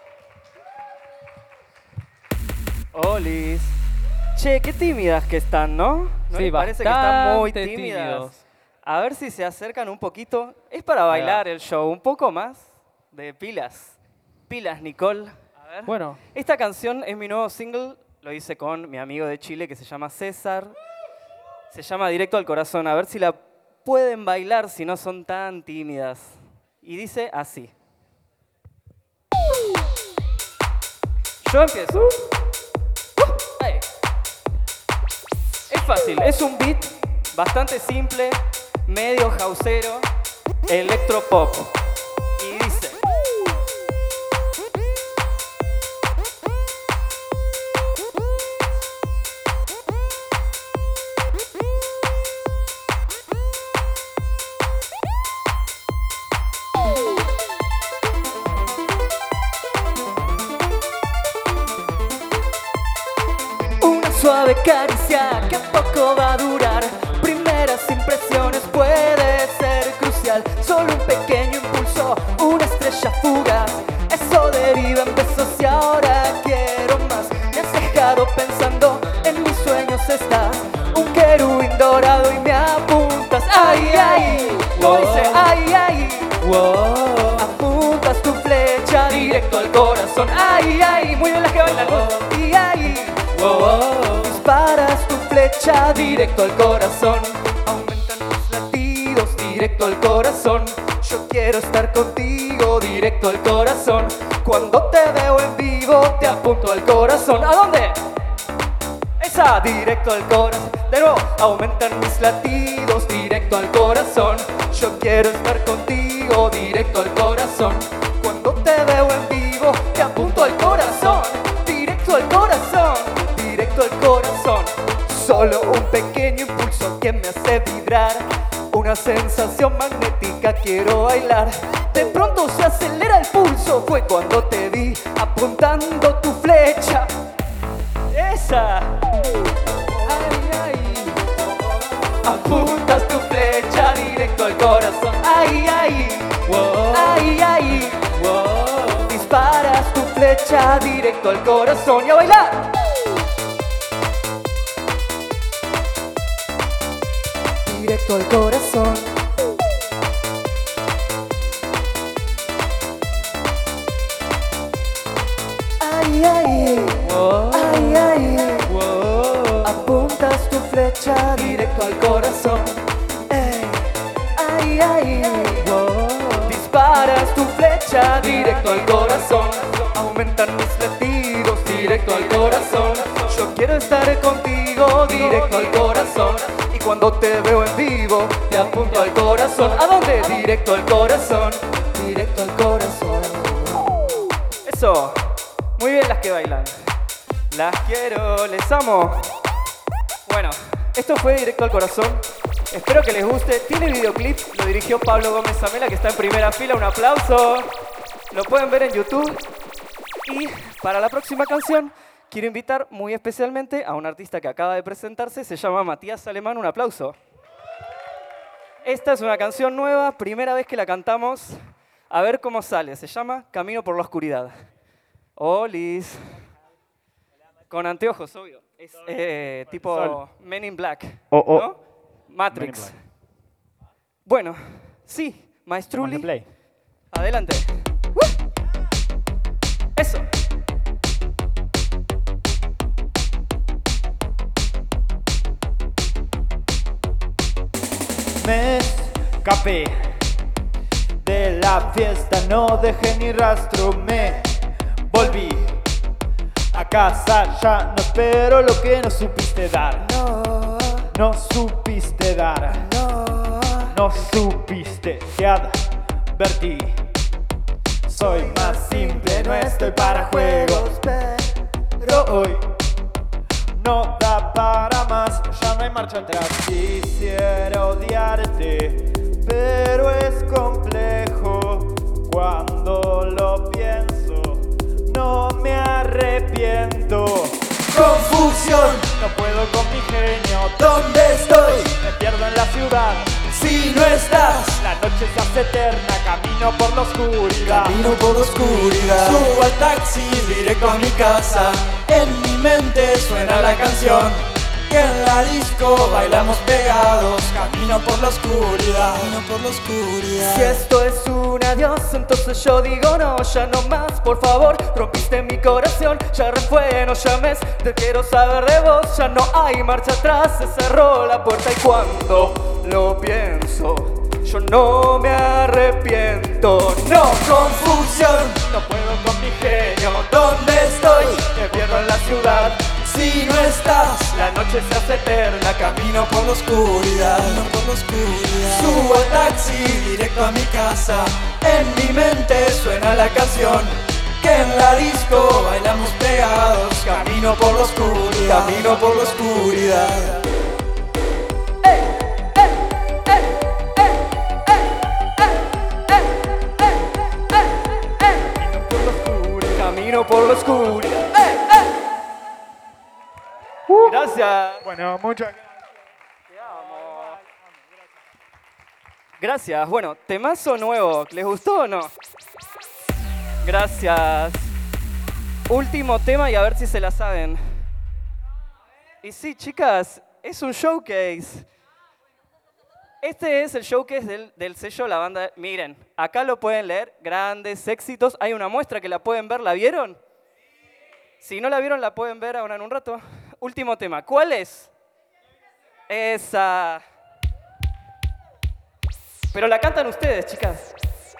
Olis. Che, qué tímidas que están, ¿no? ¿No Sí, les parece que están muy bastante tímidas? tímidos. A ver si se acercan un poquito. Es para Ahí bailar va. el show, un poco más de pilas. Pilas, Nicole. A ver. Bueno. Esta canción es mi nuevo single. Lo hice con mi amigo de Chile que se llama César. Se llama Directo al Corazón. A ver si la pueden bailar si no son tan tímidas. Y dice así. Yo empiezo. Uh, ahí. Es fácil, es un beat bastante simple, medio houseero, electropop. Y dice. Suave caricia que poco va a durar. Primeras impresiones puede ser crucial. Solo un pequeño impulso, una estrella fugaz. malherida en besos y ahora quiero más. Me has dejado pensando, en mis sueños estás, un querubín dorado y me apuntas. Ay, ay, como dice, ay, ay, wow. Apuntas tu flecha directo al corazón. Ay, ay, muy bien las que bailan. Ay, ay, wow. Disparas tu flecha directo al corazón. Aumentan tus latidos directo al corazón. Yo quiero estar contigo directo al corazón. Cuando te veo en vivo te apunto al corazón. ¿A dónde? Esa, directo al corazón. De nuevo, aumentan mis latidos directo al corazón. Yo quiero estar contigo directo al corazón. Cuando te veo en vivo te apunto al corazón. Directo al corazón, directo al corazón. Solo un pequeño impulso que me hace vibrar. Una sensación magnética, quiero bailar. De pronto se acelera el pulso. Fue cuando te vi apuntando tu flecha. Esa. Ay, ay. Apuntas tu flecha directo al corazón. Ay, ay. Ay, ay. Disparas tu flecha directo al corazón. ¡Y a bailar! Directo al corazón. Ay, ay, ay, ay, apuntas tu flecha directo al corazón. Ey. Ay, ay, disparas tu flecha directo al corazón. Aumentan mis latidos directo al corazón. Yo quiero estar contigo directo al corazón. Y cuando te veo en vivo te apunto al corazón. ¿A dónde? Directo al corazón. Directo al corazón. Eso. Muy bien las que bailan. Las quiero, les amo. Bueno, esto fue directo al corazón. Espero que les guste. Tiene videoclip, lo dirigió Pablo Gómez Zamela, que está en primera fila. Un aplauso. Lo pueden ver en YouTube. Y para la próxima canción quiero invitar muy especialmente a un artista que acaba de presentarse. Se llama Matías Alemán. Un aplauso. Esta es una canción nueva, primera vez que la cantamos. A ver cómo sale. Se llama Camino por la Oscuridad. Olis. Con anteojos, obvio. Es eh, tipo Sol. Men in Black. Oh, oh. ¿No? Matrix. Bueno, sí, Maestruli. Play. Adelante. ¡Uh! Eso. Me escapé de la fiesta, no dejé ni rastro, me volví a casa, ya no espero lo que no supiste dar. No, no supiste dar. No, no supiste, te advertí. Soy más simple, no estoy para juegos, pero hoy no da para más, ya no hay marcha atrás. Quisiera odiarte, pero es complejo cuando lo pienso. No me arrepiento. Confusión, no puedo con mi genio. ¿Dónde estoy? Me pierdo en la ciudad. Si no estás, la noche se hace eterna. Camino por la oscuridad. Camino por la oscuridad. Subo al taxi directo a mi casa. En mi mente suena la canción que en la disco bailamos pegados. Camino por la oscuridad. Camino por la oscuridad. Si esto es un adiós, entonces yo digo no, ya no más, por favor. Rompiste mi corazón, ya refue, no llames. Te quiero saber de vos, ya no hay marcha atrás. Se cerró la puerta y cuando lo pienso, yo no me arrepiento. No, confusión, no puedo con mi genio. ¿Dónde estoy? Me pierdo en la ciudad. Si no estás, la noche se hace eterna. Camino por la oscuridad. Camino por la oscuridad. Subo al taxi directo a mi casa. En mi mente suena la canción que en la disco bailamos pegados. Camino por la oscuridad. Camino por la oscuridad. Camino por la oscuridad. ¡Eh, eh! Uh. Gracias. Bueno, muchas gracias. Te amo. Gracias. Bueno, temazo nuevo. ¿Les gustó o no? Gracias. Último tema y a ver si se la saben. Y sí, chicas, es un showcase. Este es el showcase del, del sello La Banda. Miren, acá lo pueden leer, grandes éxitos. Hay una muestra que la pueden ver, ¿la vieron? Si no la vieron, la pueden ver ahora en un rato. Último tema, ¿cuál es? Esa. Pero la cantan ustedes, chicas.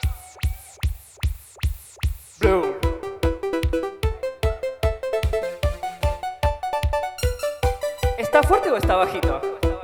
Blue. ¿Está fuerte o está bajito?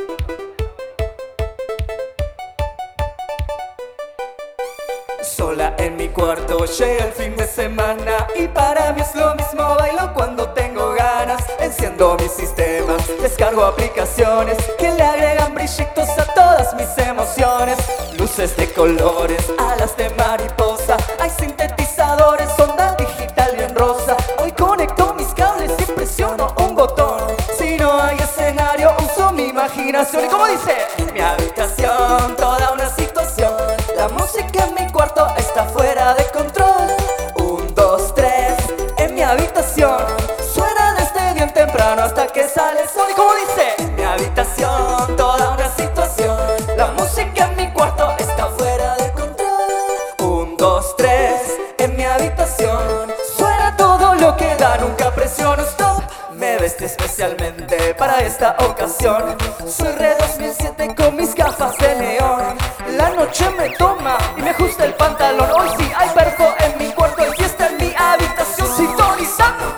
Sola en mi cuarto llega el fin de semana y para mí es lo mismo, bailo cuando tengo ganas. Enciendo mis sistemas, descargo aplicaciones que le agregan brillitos a todas mis emociones. Luces de colores, alas de mariposa, hay sintetizadores, onda digital bien rosa. Hoy conecto mis cables y presiono un botón. Si no hay escenario, uso mi imaginación. ¿Y cómo dice? Mi habitación, toda una situación. La música en mi cuarto está fuera de control. Un, dos, tres, en mi habitación. Suena desde bien temprano hasta que sale el sol. ¿Y cómo dice? Mi habitación, toda una situación. La música en mi cuarto está fuera de control. Un, dos, tres, en mi habitación. Suena todo lo que da, nunca presiono stop. Me vestí especialmente para esta ocasión. Soy re dos mil siete con mis gafas de neón. La noche me toma y me ajusta el pantalón. Hoy sí hay perfo en mi cuarto, hay fiesta en mi habitación. Sintonizando.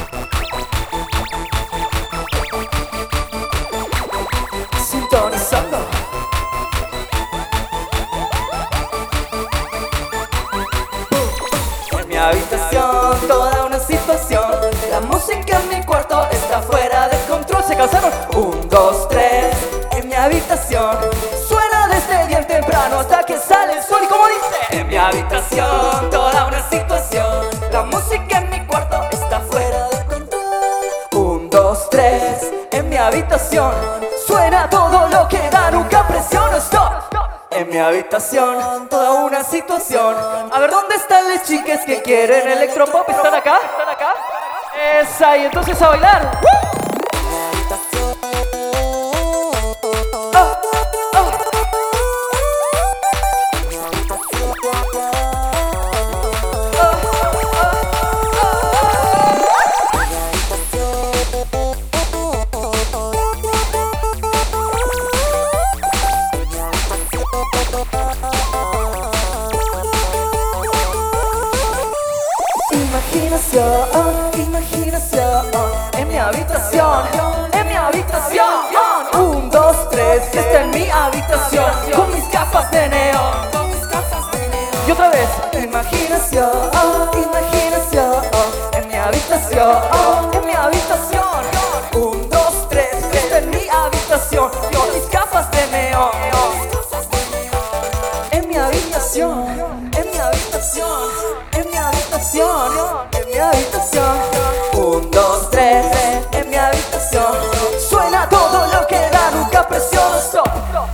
Sintonizando. En mi habitación toda una situación. La música en mi cuarto está fuera de control. ¿Se cansaron? Un, dos, tres, en mi habitación. Suena desde bien temprano hasta que sale el sol. ¿Y cómo dice? En mi habitación toda una situación. La música en mi cuarto está fuera de control. Un, dos, tres, en mi habitación. Suena todo lo que da, nunca presiono stop. En mi habitación, toda una situación. A ver, ¿dónde están las chicas que quieren electropop? ¿Están acá? ¿Están acá? Esa, y entonces a bailar. Ah, ah. Imaginación, imaginación, en mi habitación, en mi habitación. Un, dos, tres, está en mi habitación, con mis gafas de neón. Y otra vez, imaginación, imaginación, en mi habitación, en mi habitación. Un, dos, tres, está en mi habitación, con mis gafas de neón. En mi habitación, en mi habitación, en mi habitación, en mi habitación. Un, dos, tres, en mi habitación. Suena todo lo que da, nunca presiono stop.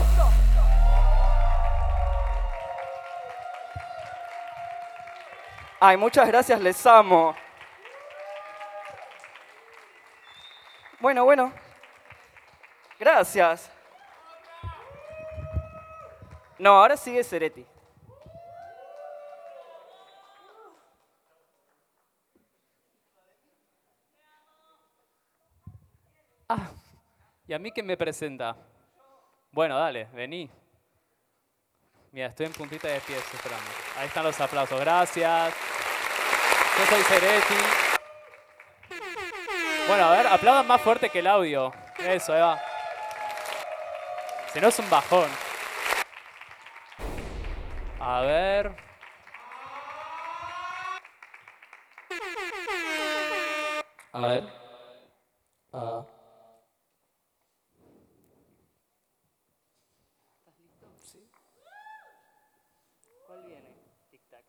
Ay, muchas gracias, les amo. Bueno, bueno. Gracias. No, ahora sigue Ceretti. Ah, ¿y a mí quién me presenta? Bueno, dale, vení. Mira, estoy en puntita de pies esperando. Ahí están los aplausos, gracias. Yo soy Ceretti. Bueno, a ver, aplaudan más fuerte que el audio. Eso, ahí va. Si no es un bajón. A ver. A ver. Ah. ¿Cuál viene? Tic-tac.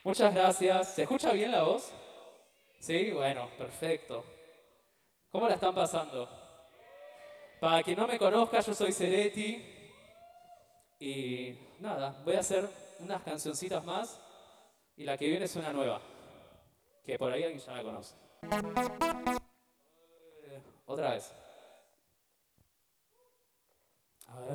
Muchas gracias. ¿Se escucha bien la voz? Sí, bueno, perfecto. ¿Cómo la están pasando? Para quien no me conozca, yo soy Ceretti. Y nada, voy a hacer unas cancioncitas más. Y la que viene es una nueva. Que por ahí alguien ya la conoce. Eh, otra vez. A ver.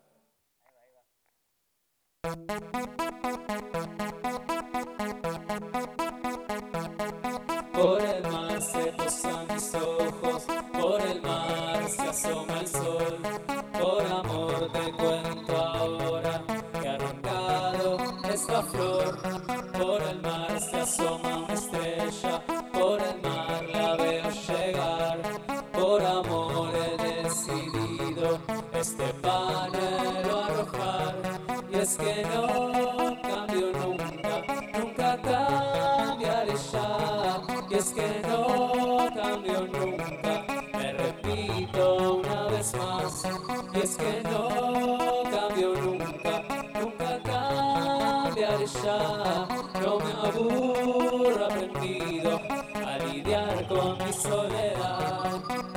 Por el mar se posan mis ojos, por el mar se asoma el sol. Por amor te cuento ahora que ha arrancado esta flor. Por el mar se asoma una estrella, por el mar la veo llegar. Por amor he decidido este pañuelo arrojar. Y es que no cambio nunca, nunca cambiaré ya. Y es que no cambio nunca, me repito una vez más. Y es que no cambio nunca, nunca cambiaré ya. No me aburro, aprendido a lidiar con mi soledad.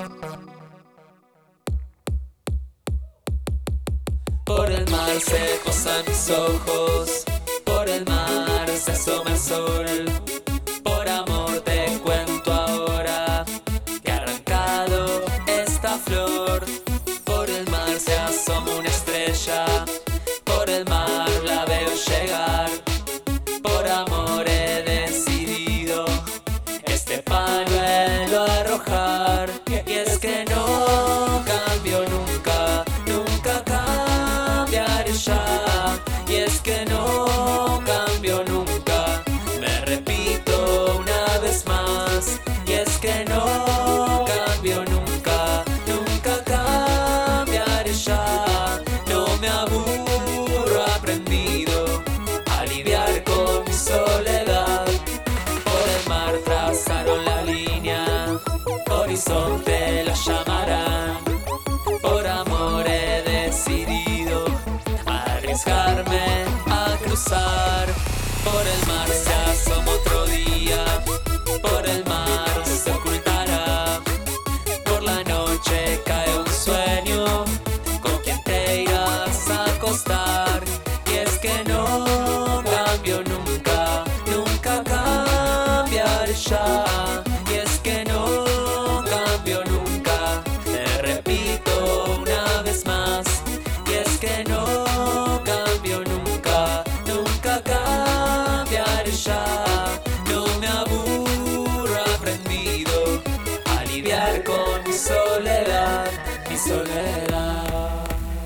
Por el mar se posan mis ojos, por el mar se asoma el sol. Por amor te cuento ahora que ha arrancado esta flor. Por el mar se asoma una estrella, por el mar la veo llegar. Por amor he decidido este pañuelo arrojar. Y es que no cambio nunca, nunca cambiaré ya. Y es que no cambio nunca, me repito una vez más. Y es que no cambio nunca, nunca cambiaré ya. No me aburro, aprendido a lidiar con mi soledad. Por el mar trazaron la línea, horizonte la llamarán. Por amor he decidido arriesgarme a cruzar. Por el mar se asoma otro día, por el mar se ocultará. Por la noche cae un sueño, con quien te irás a acostar. Y es que no cambio nunca, nunca cambiaré ya. Y es que no cambio nunca, te repito una vez más. Y es que no cambio nunca, nunca cambiaré ya. No me aburro, aprendido a lidiar con mi soledad, mi soledad.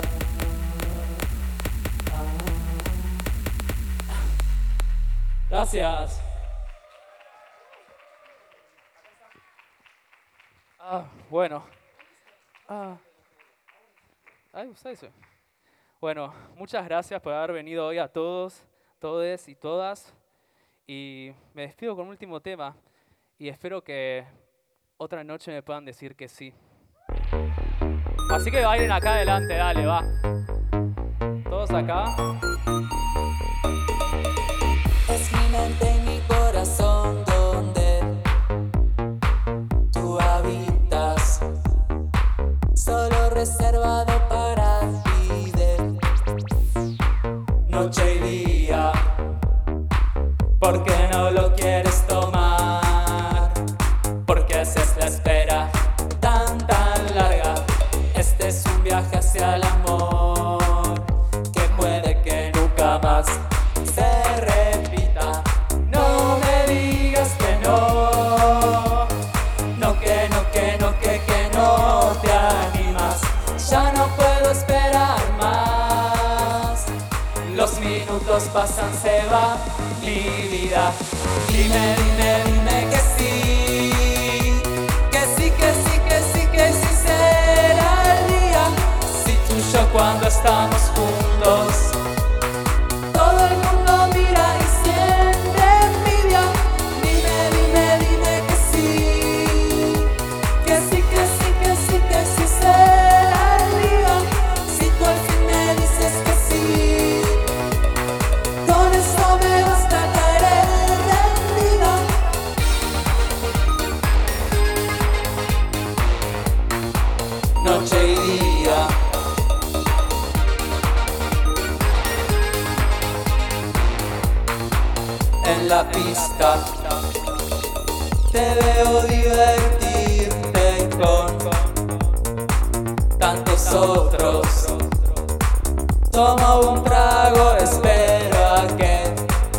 Gracias. Ah, bueno. Ah. Ay, ustedes. Bueno, muchas gracias por haber venido hoy a todos, todes y todas. Y me despido con un último tema. Y espero que otra noche me puedan decir que sí. Así que bailen acá adelante, dale, va. Todos acá. Es mi mente y mi corazón donde tú habitas, solo reservado para ti de noche y día. ¿Por qué no lo quieres tomar? ¿Por qué haces la espera tan tan larga? Este es un viaje hacia el amor que puede que nunca más se repita. No me digas que no, no que no que no que que no te animas. Ya no puedo esperar más. Los minutos pasan, se va mi vida. Dime, dime, dime que sí, que sí, que sí, que sí, que sí será el día. Si tú y yo cuando estamos juntos, todo el mundo mira y siente envidia. Dime, dime, dime que sí, que sí, que sí, que sí, que sí será el día. Si tú al fin me dices que sí, con eso me basta caer. la pista. Te veo divertirte con tantos otros. Toma un trago, espero a que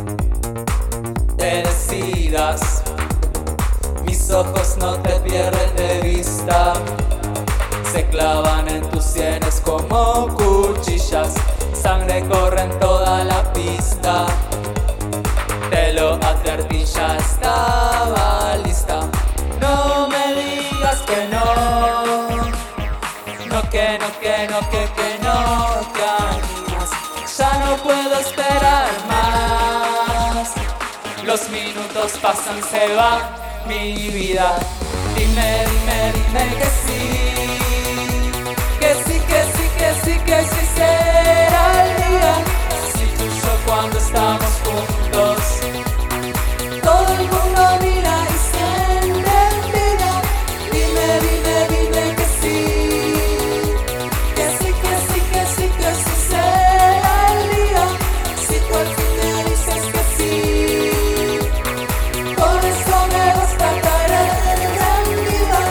te decidas. Mis ojos no te pierden de vista. Se clavan en tus sienes como cuchillas. Sangre corre en toda la pista. Te lo advertí, ya estaba lista. No me digas que no. No, que no, que no, que, que no te animas. Ya no puedo esperar más. Los minutos pasan, se va mi vida. Dime, dime, dime que sí. Que sí, que sí, que sí, que sí será el día. Si tú y yo cuando estamos juntos. Todo el mundo mira y siente envidia. Dime, dime, dime que sí. Que sí, que sí, que sí, que sí será el día. Si tú al fin me dices que sí. Por eso me basta caer rendida.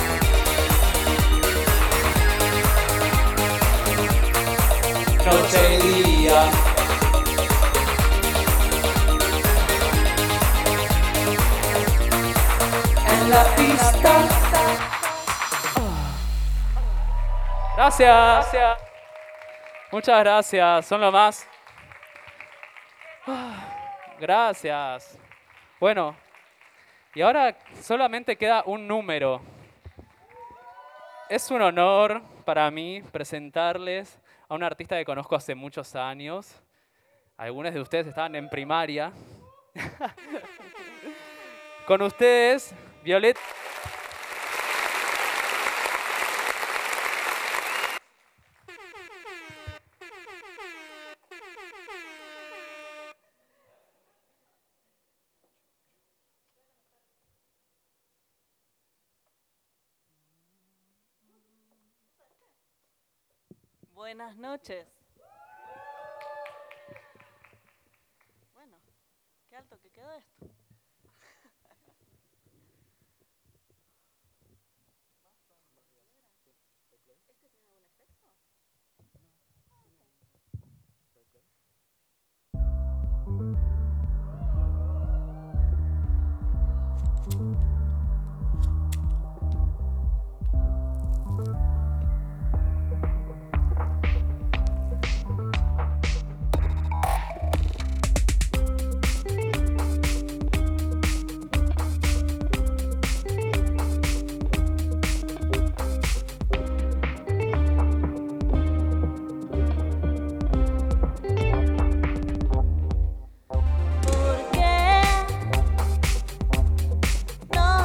Noche y día. En la pista. Gracias. Muchas gracias. Son lo más. Gracias. Bueno, y ahora solamente queda un número. Es un honor para mí presentarles a un artista que conozco hace muchos años. Algunos de ustedes estaban en primaria. Con ustedes, Violet. Buenas noches. Bueno, qué alto que quedó esto. No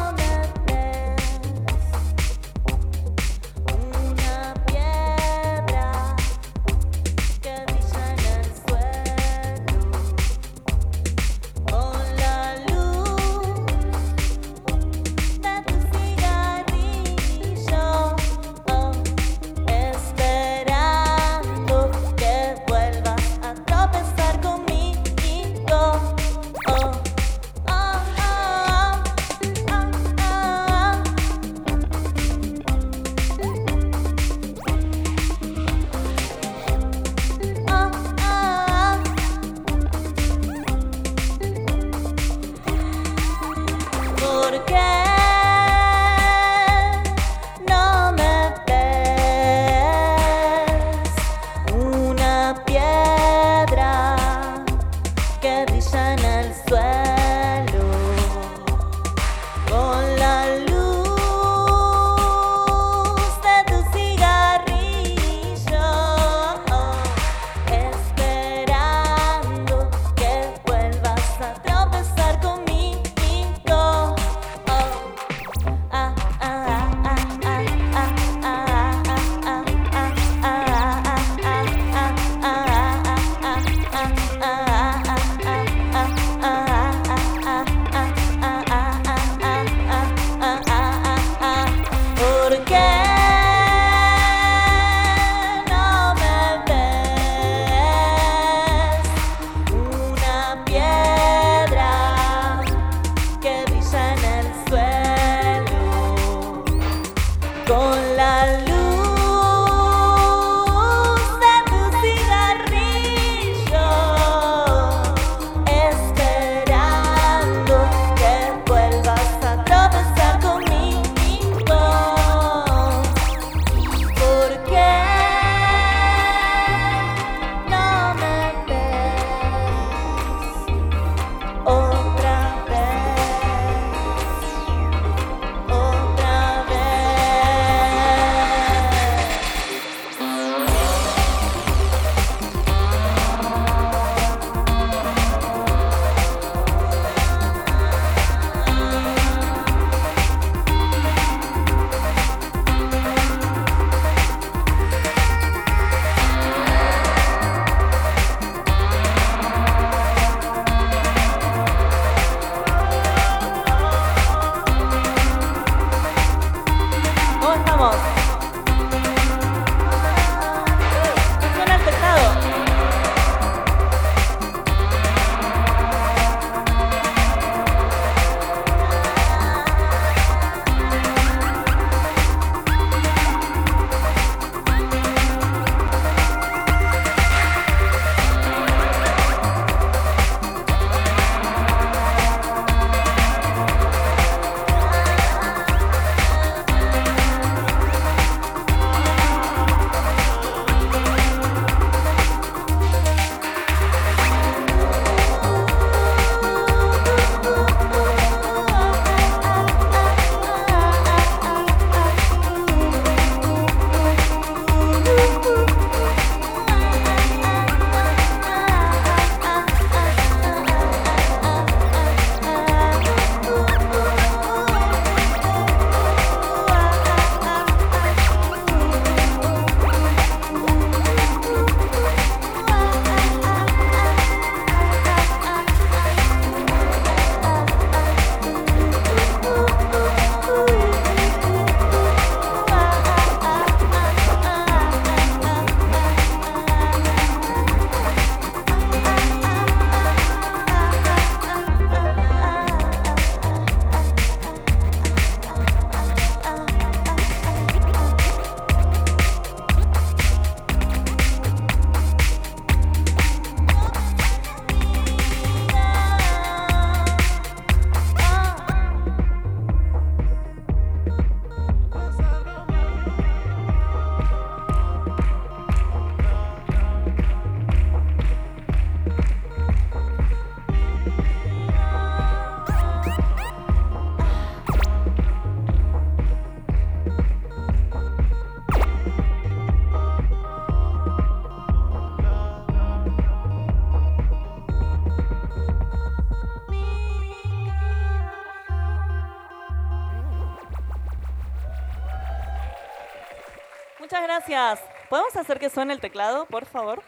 Muchas gracias. ¿Podemos hacer que suene el teclado, por favor?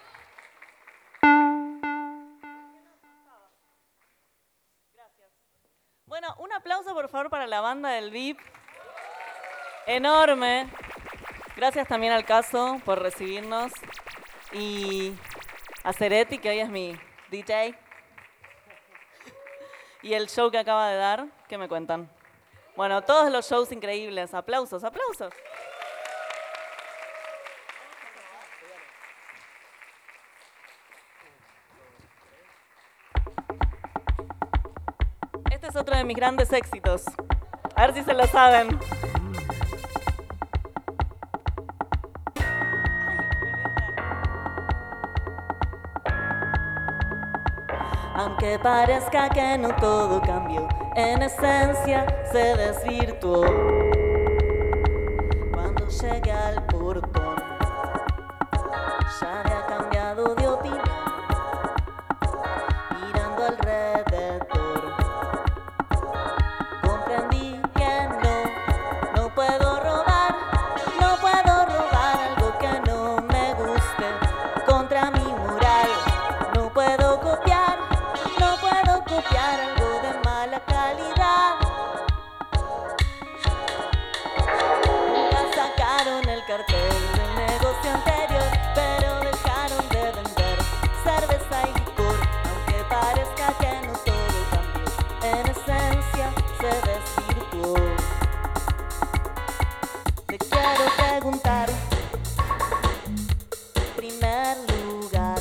Gracias. Bueno, un aplauso, por favor, para la banda del V I P. Enorme. Gracias también al Caso por recibirnos. Y a Ceretti, que hoy es mi D J. Y el show que acaba de dar, ¿qué me cuentan? Bueno, todos los shows increíbles. Aplausos, aplausos. Este es otro de mis grandes éxitos. A ver si se lo saben. Aunque parezca que no todo cambió, en esencia se desvirtuó. Cuando llegué al portón, ya había cambiado de opinión. Mirando alrededor, comprendí que no, no puedo robar, no puedo robar algo que no me guste. Contra mi mural, no puedo copiar. No puedo copiar algo de mala calidad. Nunca sacaron el cartel del negocio anterior, pero dejaron de vender cerveza y licor. Aunque parezca que no todo cambió, en esencia se desvirtuó. Te quiero preguntar, primer lugar,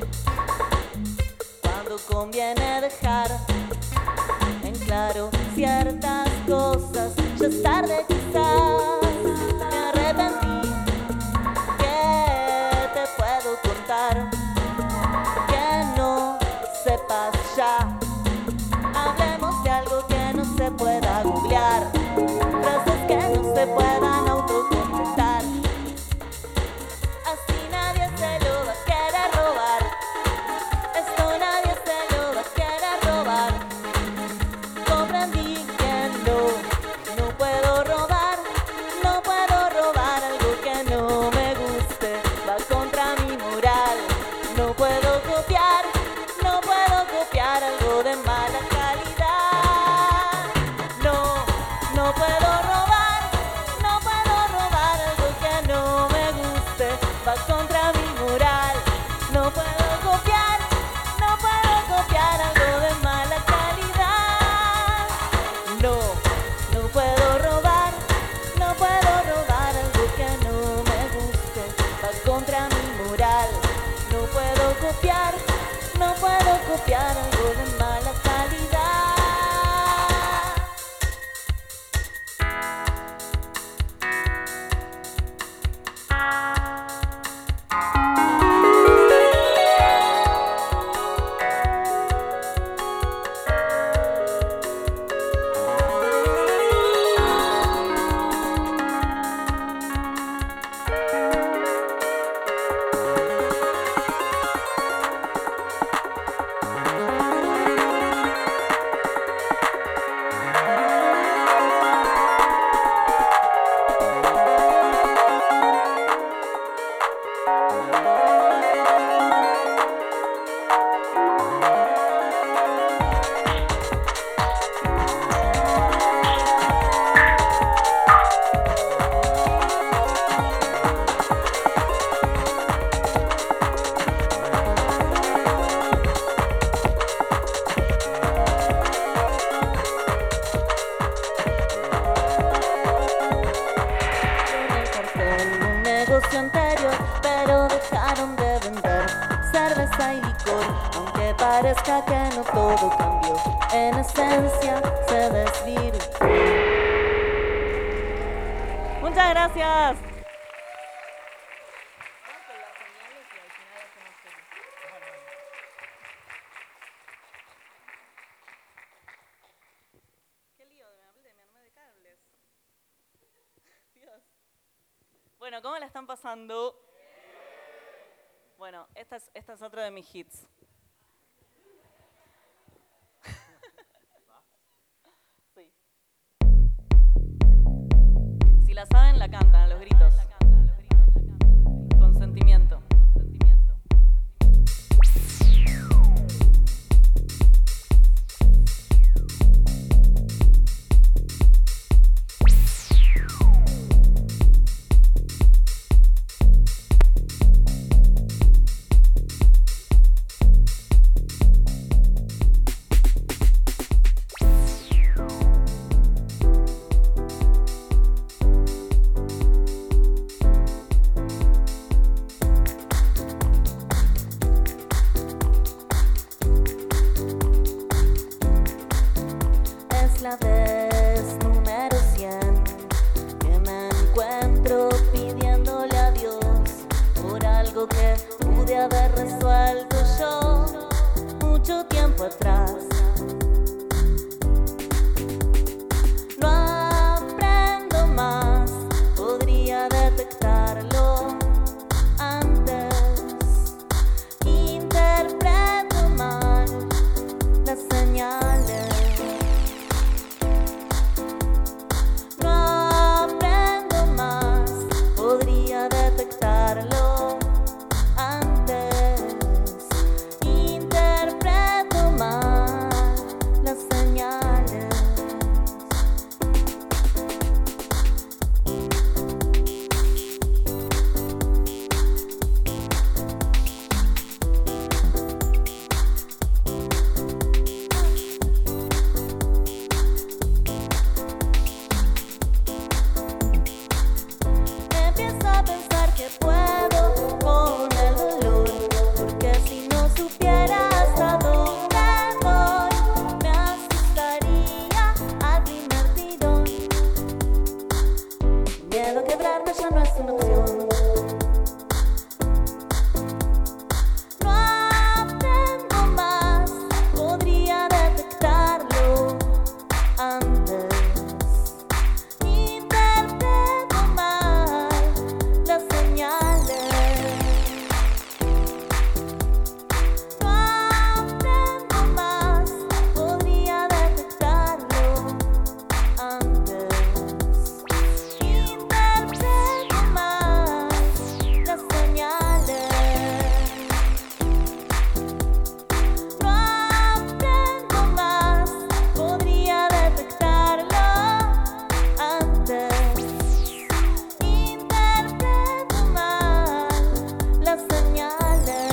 ¿cuándo conviene dejar en claro ciertas cosas? Ya es tarde quizás, me arrepentí. ¿Qué te puedo contar que no sepas ya? Hablemos de algo que no se pueda googlear, frases que no se puedan autocompletar. Así nadie se lo va a querer robar. Esto nadie se lo va a querer robar. Comprendí que no, no puedo robar, no puedo robar algo que no me guste. Va contra mi moral, no puedo copiar, no puedo copiar algo de mala calidad. No, no puedo robar, no puedo robar algo que no me guste. Va contra mi moral, no puedo copiar, no puedo copiar algo de mala calidad. No, no puedo robar, no puedo robar algo que no me guste. Va contra mi moral, no puedo copiar, no puedo copiar algo de mala calidad. Un negocio anterior, pero dejaron de vender cerveza y licor. Aunque parezca que no todo cambió, en esencia se desvirtuó. Muchas gracias. Bueno, ¿cómo la están pasando? Bueno, esta es, esta es otra de mis hits. Sí. Si la saben, la cantan a los gritos. la vez número cien que me encuentro pidiéndole a Dios por algo que pude haber resuelto yo mucho tiempo atrás. No aprendo más, podría detectarlo antes. Interpreto mal las señales. No aprendo más, podría detectarlo antes. Interpreto mal las señales. Empiezo a pensar que puedo con el dolor, porque si no supiera hasta dónde voy, me asustaría al primer tirón. Miedo a quebrarme ya no es una opción. No aprendo más, podría detectarlo antes. Interpreto mal las señales. No aprendo más, podría detectarlo antes. Interpreto mal las señales. No aprendo más, podría detectarlo antes. Interpreto mal las señales.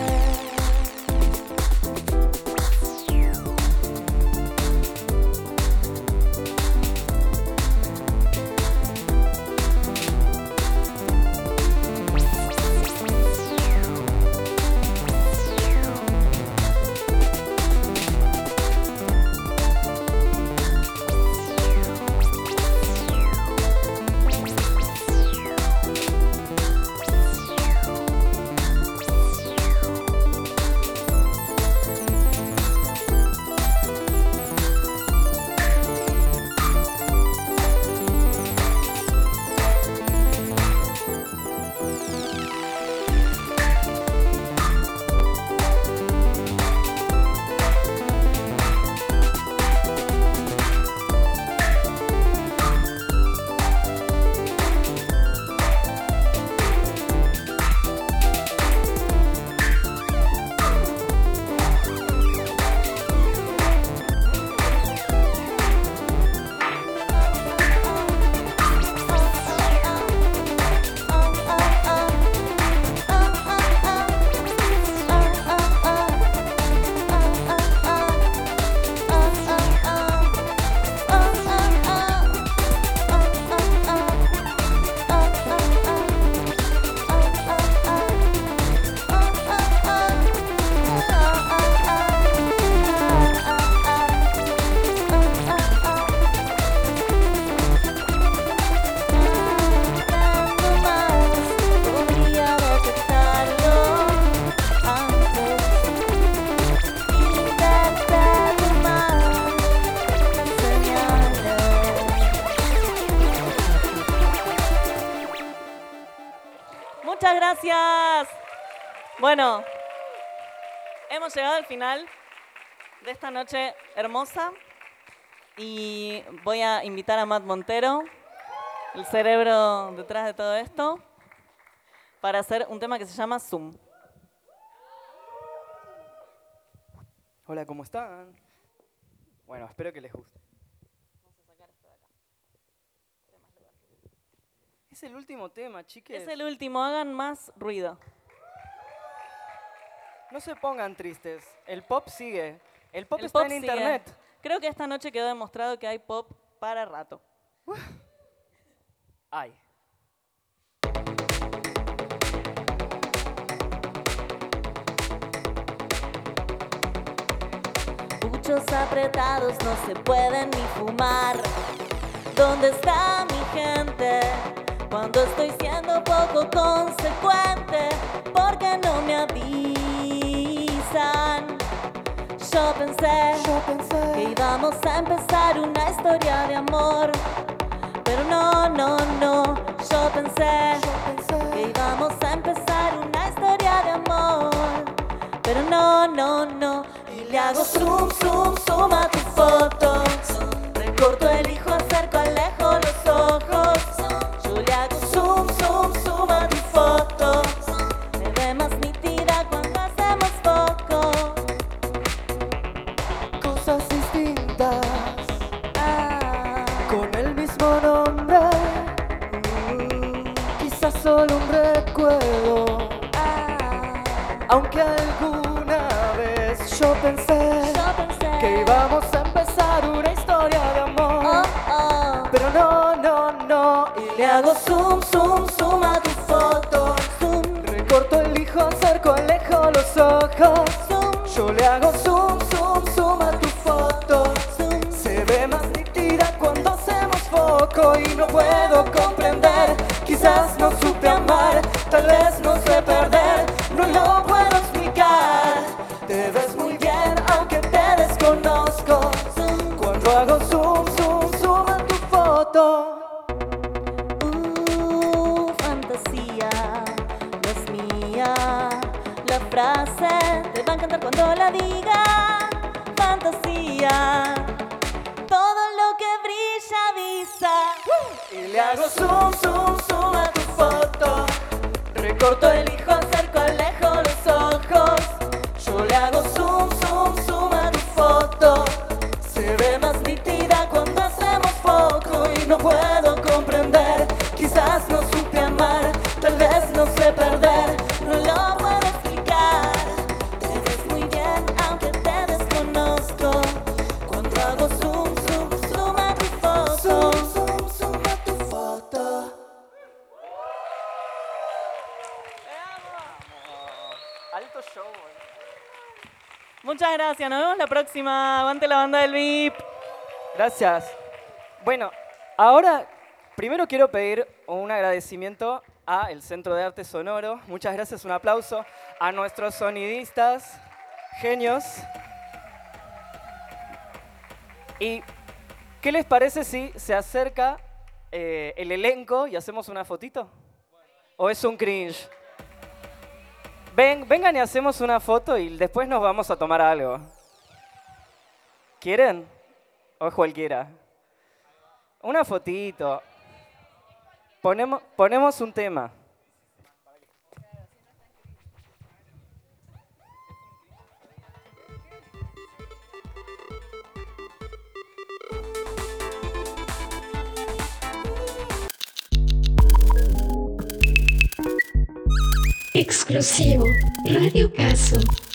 Podría detectarlo antes. Interpreto mal las señales. Muchas gracias. Bueno, hemos llegado al final de esta noche hermosa y voy a invitar a Matt Montero, el cerebro detrás de todo esto, para hacer un tema que se llama Zoom. Hola, ¿cómo están? Bueno, espero que les guste. Es el último tema, chiques. Es el último, hagan más ruido. No se pongan tristes. El pop sigue. El pop El está pop en sigue. internet. Creo que esta noche quedó demostrado que hay pop para rato. Ay. Pucho pechos apretados no se pueden ni fumar. ¿Dónde está mi gente cuando estoy siendo poco consecuente? ¿Por qué no me avisan? Yo pensé, Yo pensé que íbamos a empezar una historia de amor, pero no, no, no. Yo pensé, Yo pensé que íbamos a empezar una historia de amor, pero no, no, no. Y le hago zoom, zoom, zoom a tu foto. Recorto, elijo, acerco, alejo los ojos. Yo le hago zoom, zoom, zoom a tu foto. Me ve más nítida cuando hacemos foco. Cosas distintas, ah, con el mismo nombre, uh, quizás solo un recuerdo, ah, aunque alguna vez yo pensé, yo pensé que íbamos a empezar una historia de amor, oh, oh. pero no, no, no. Y le hago zoom, zoom, zoom a tu foto, zoom. Recorto, elijo, acerco, alejo los ojos, zoom. Yo le hago zoom, zoom, zoom a tu foto, zoom. Se ve más nítida cuando hacemos foco y no puedo comprender. Quizás no supe amar, tal vez no sé perder, no lo puedo explicar. Te ves muy bien aunque te desconozco, zoom. Cuando hago zoom, zoom, zoom a tu foto. Uh, fantasía, no es mía. La frase te va a encantar cuando la diga. Fantasía, todo lo que brilla avisa. Y le hago zoom, zoom, zoom a tu foto. Recorto, elijo, acerco, alejo los ojos. Yo le hago zoom, zoom, zoom a tu foto. Se ve más nítida cuando hacemos foco y no puedo comprender. Quizás no supe amar, tal vez no sé perder, no lo puedo explicar. Te ves muy bien aunque te desconozco. Cuando hago zoom, zoom, zoom a tu foto. Zoom, zoom, zoom a tu foto. Alto show. Muchas gracias, nos vemos la próxima. Aguante la banda del V I P. Gracias. Bueno, ahora primero quiero pedir un agradecimiento al Centro de Arte Sonoro. Muchas gracias, un aplauso a nuestros sonidistas, genios. ¿Y qué les parece si se acerca eh, el elenco y hacemos una fotito? ¿O es un cringe? Ven, vengan y hacemos una foto y después nos vamos a tomar algo. ¿Quieren? O cualquiera. Una fotito. Ponemos, ponemos un tema. Exclusivo Radio Caso.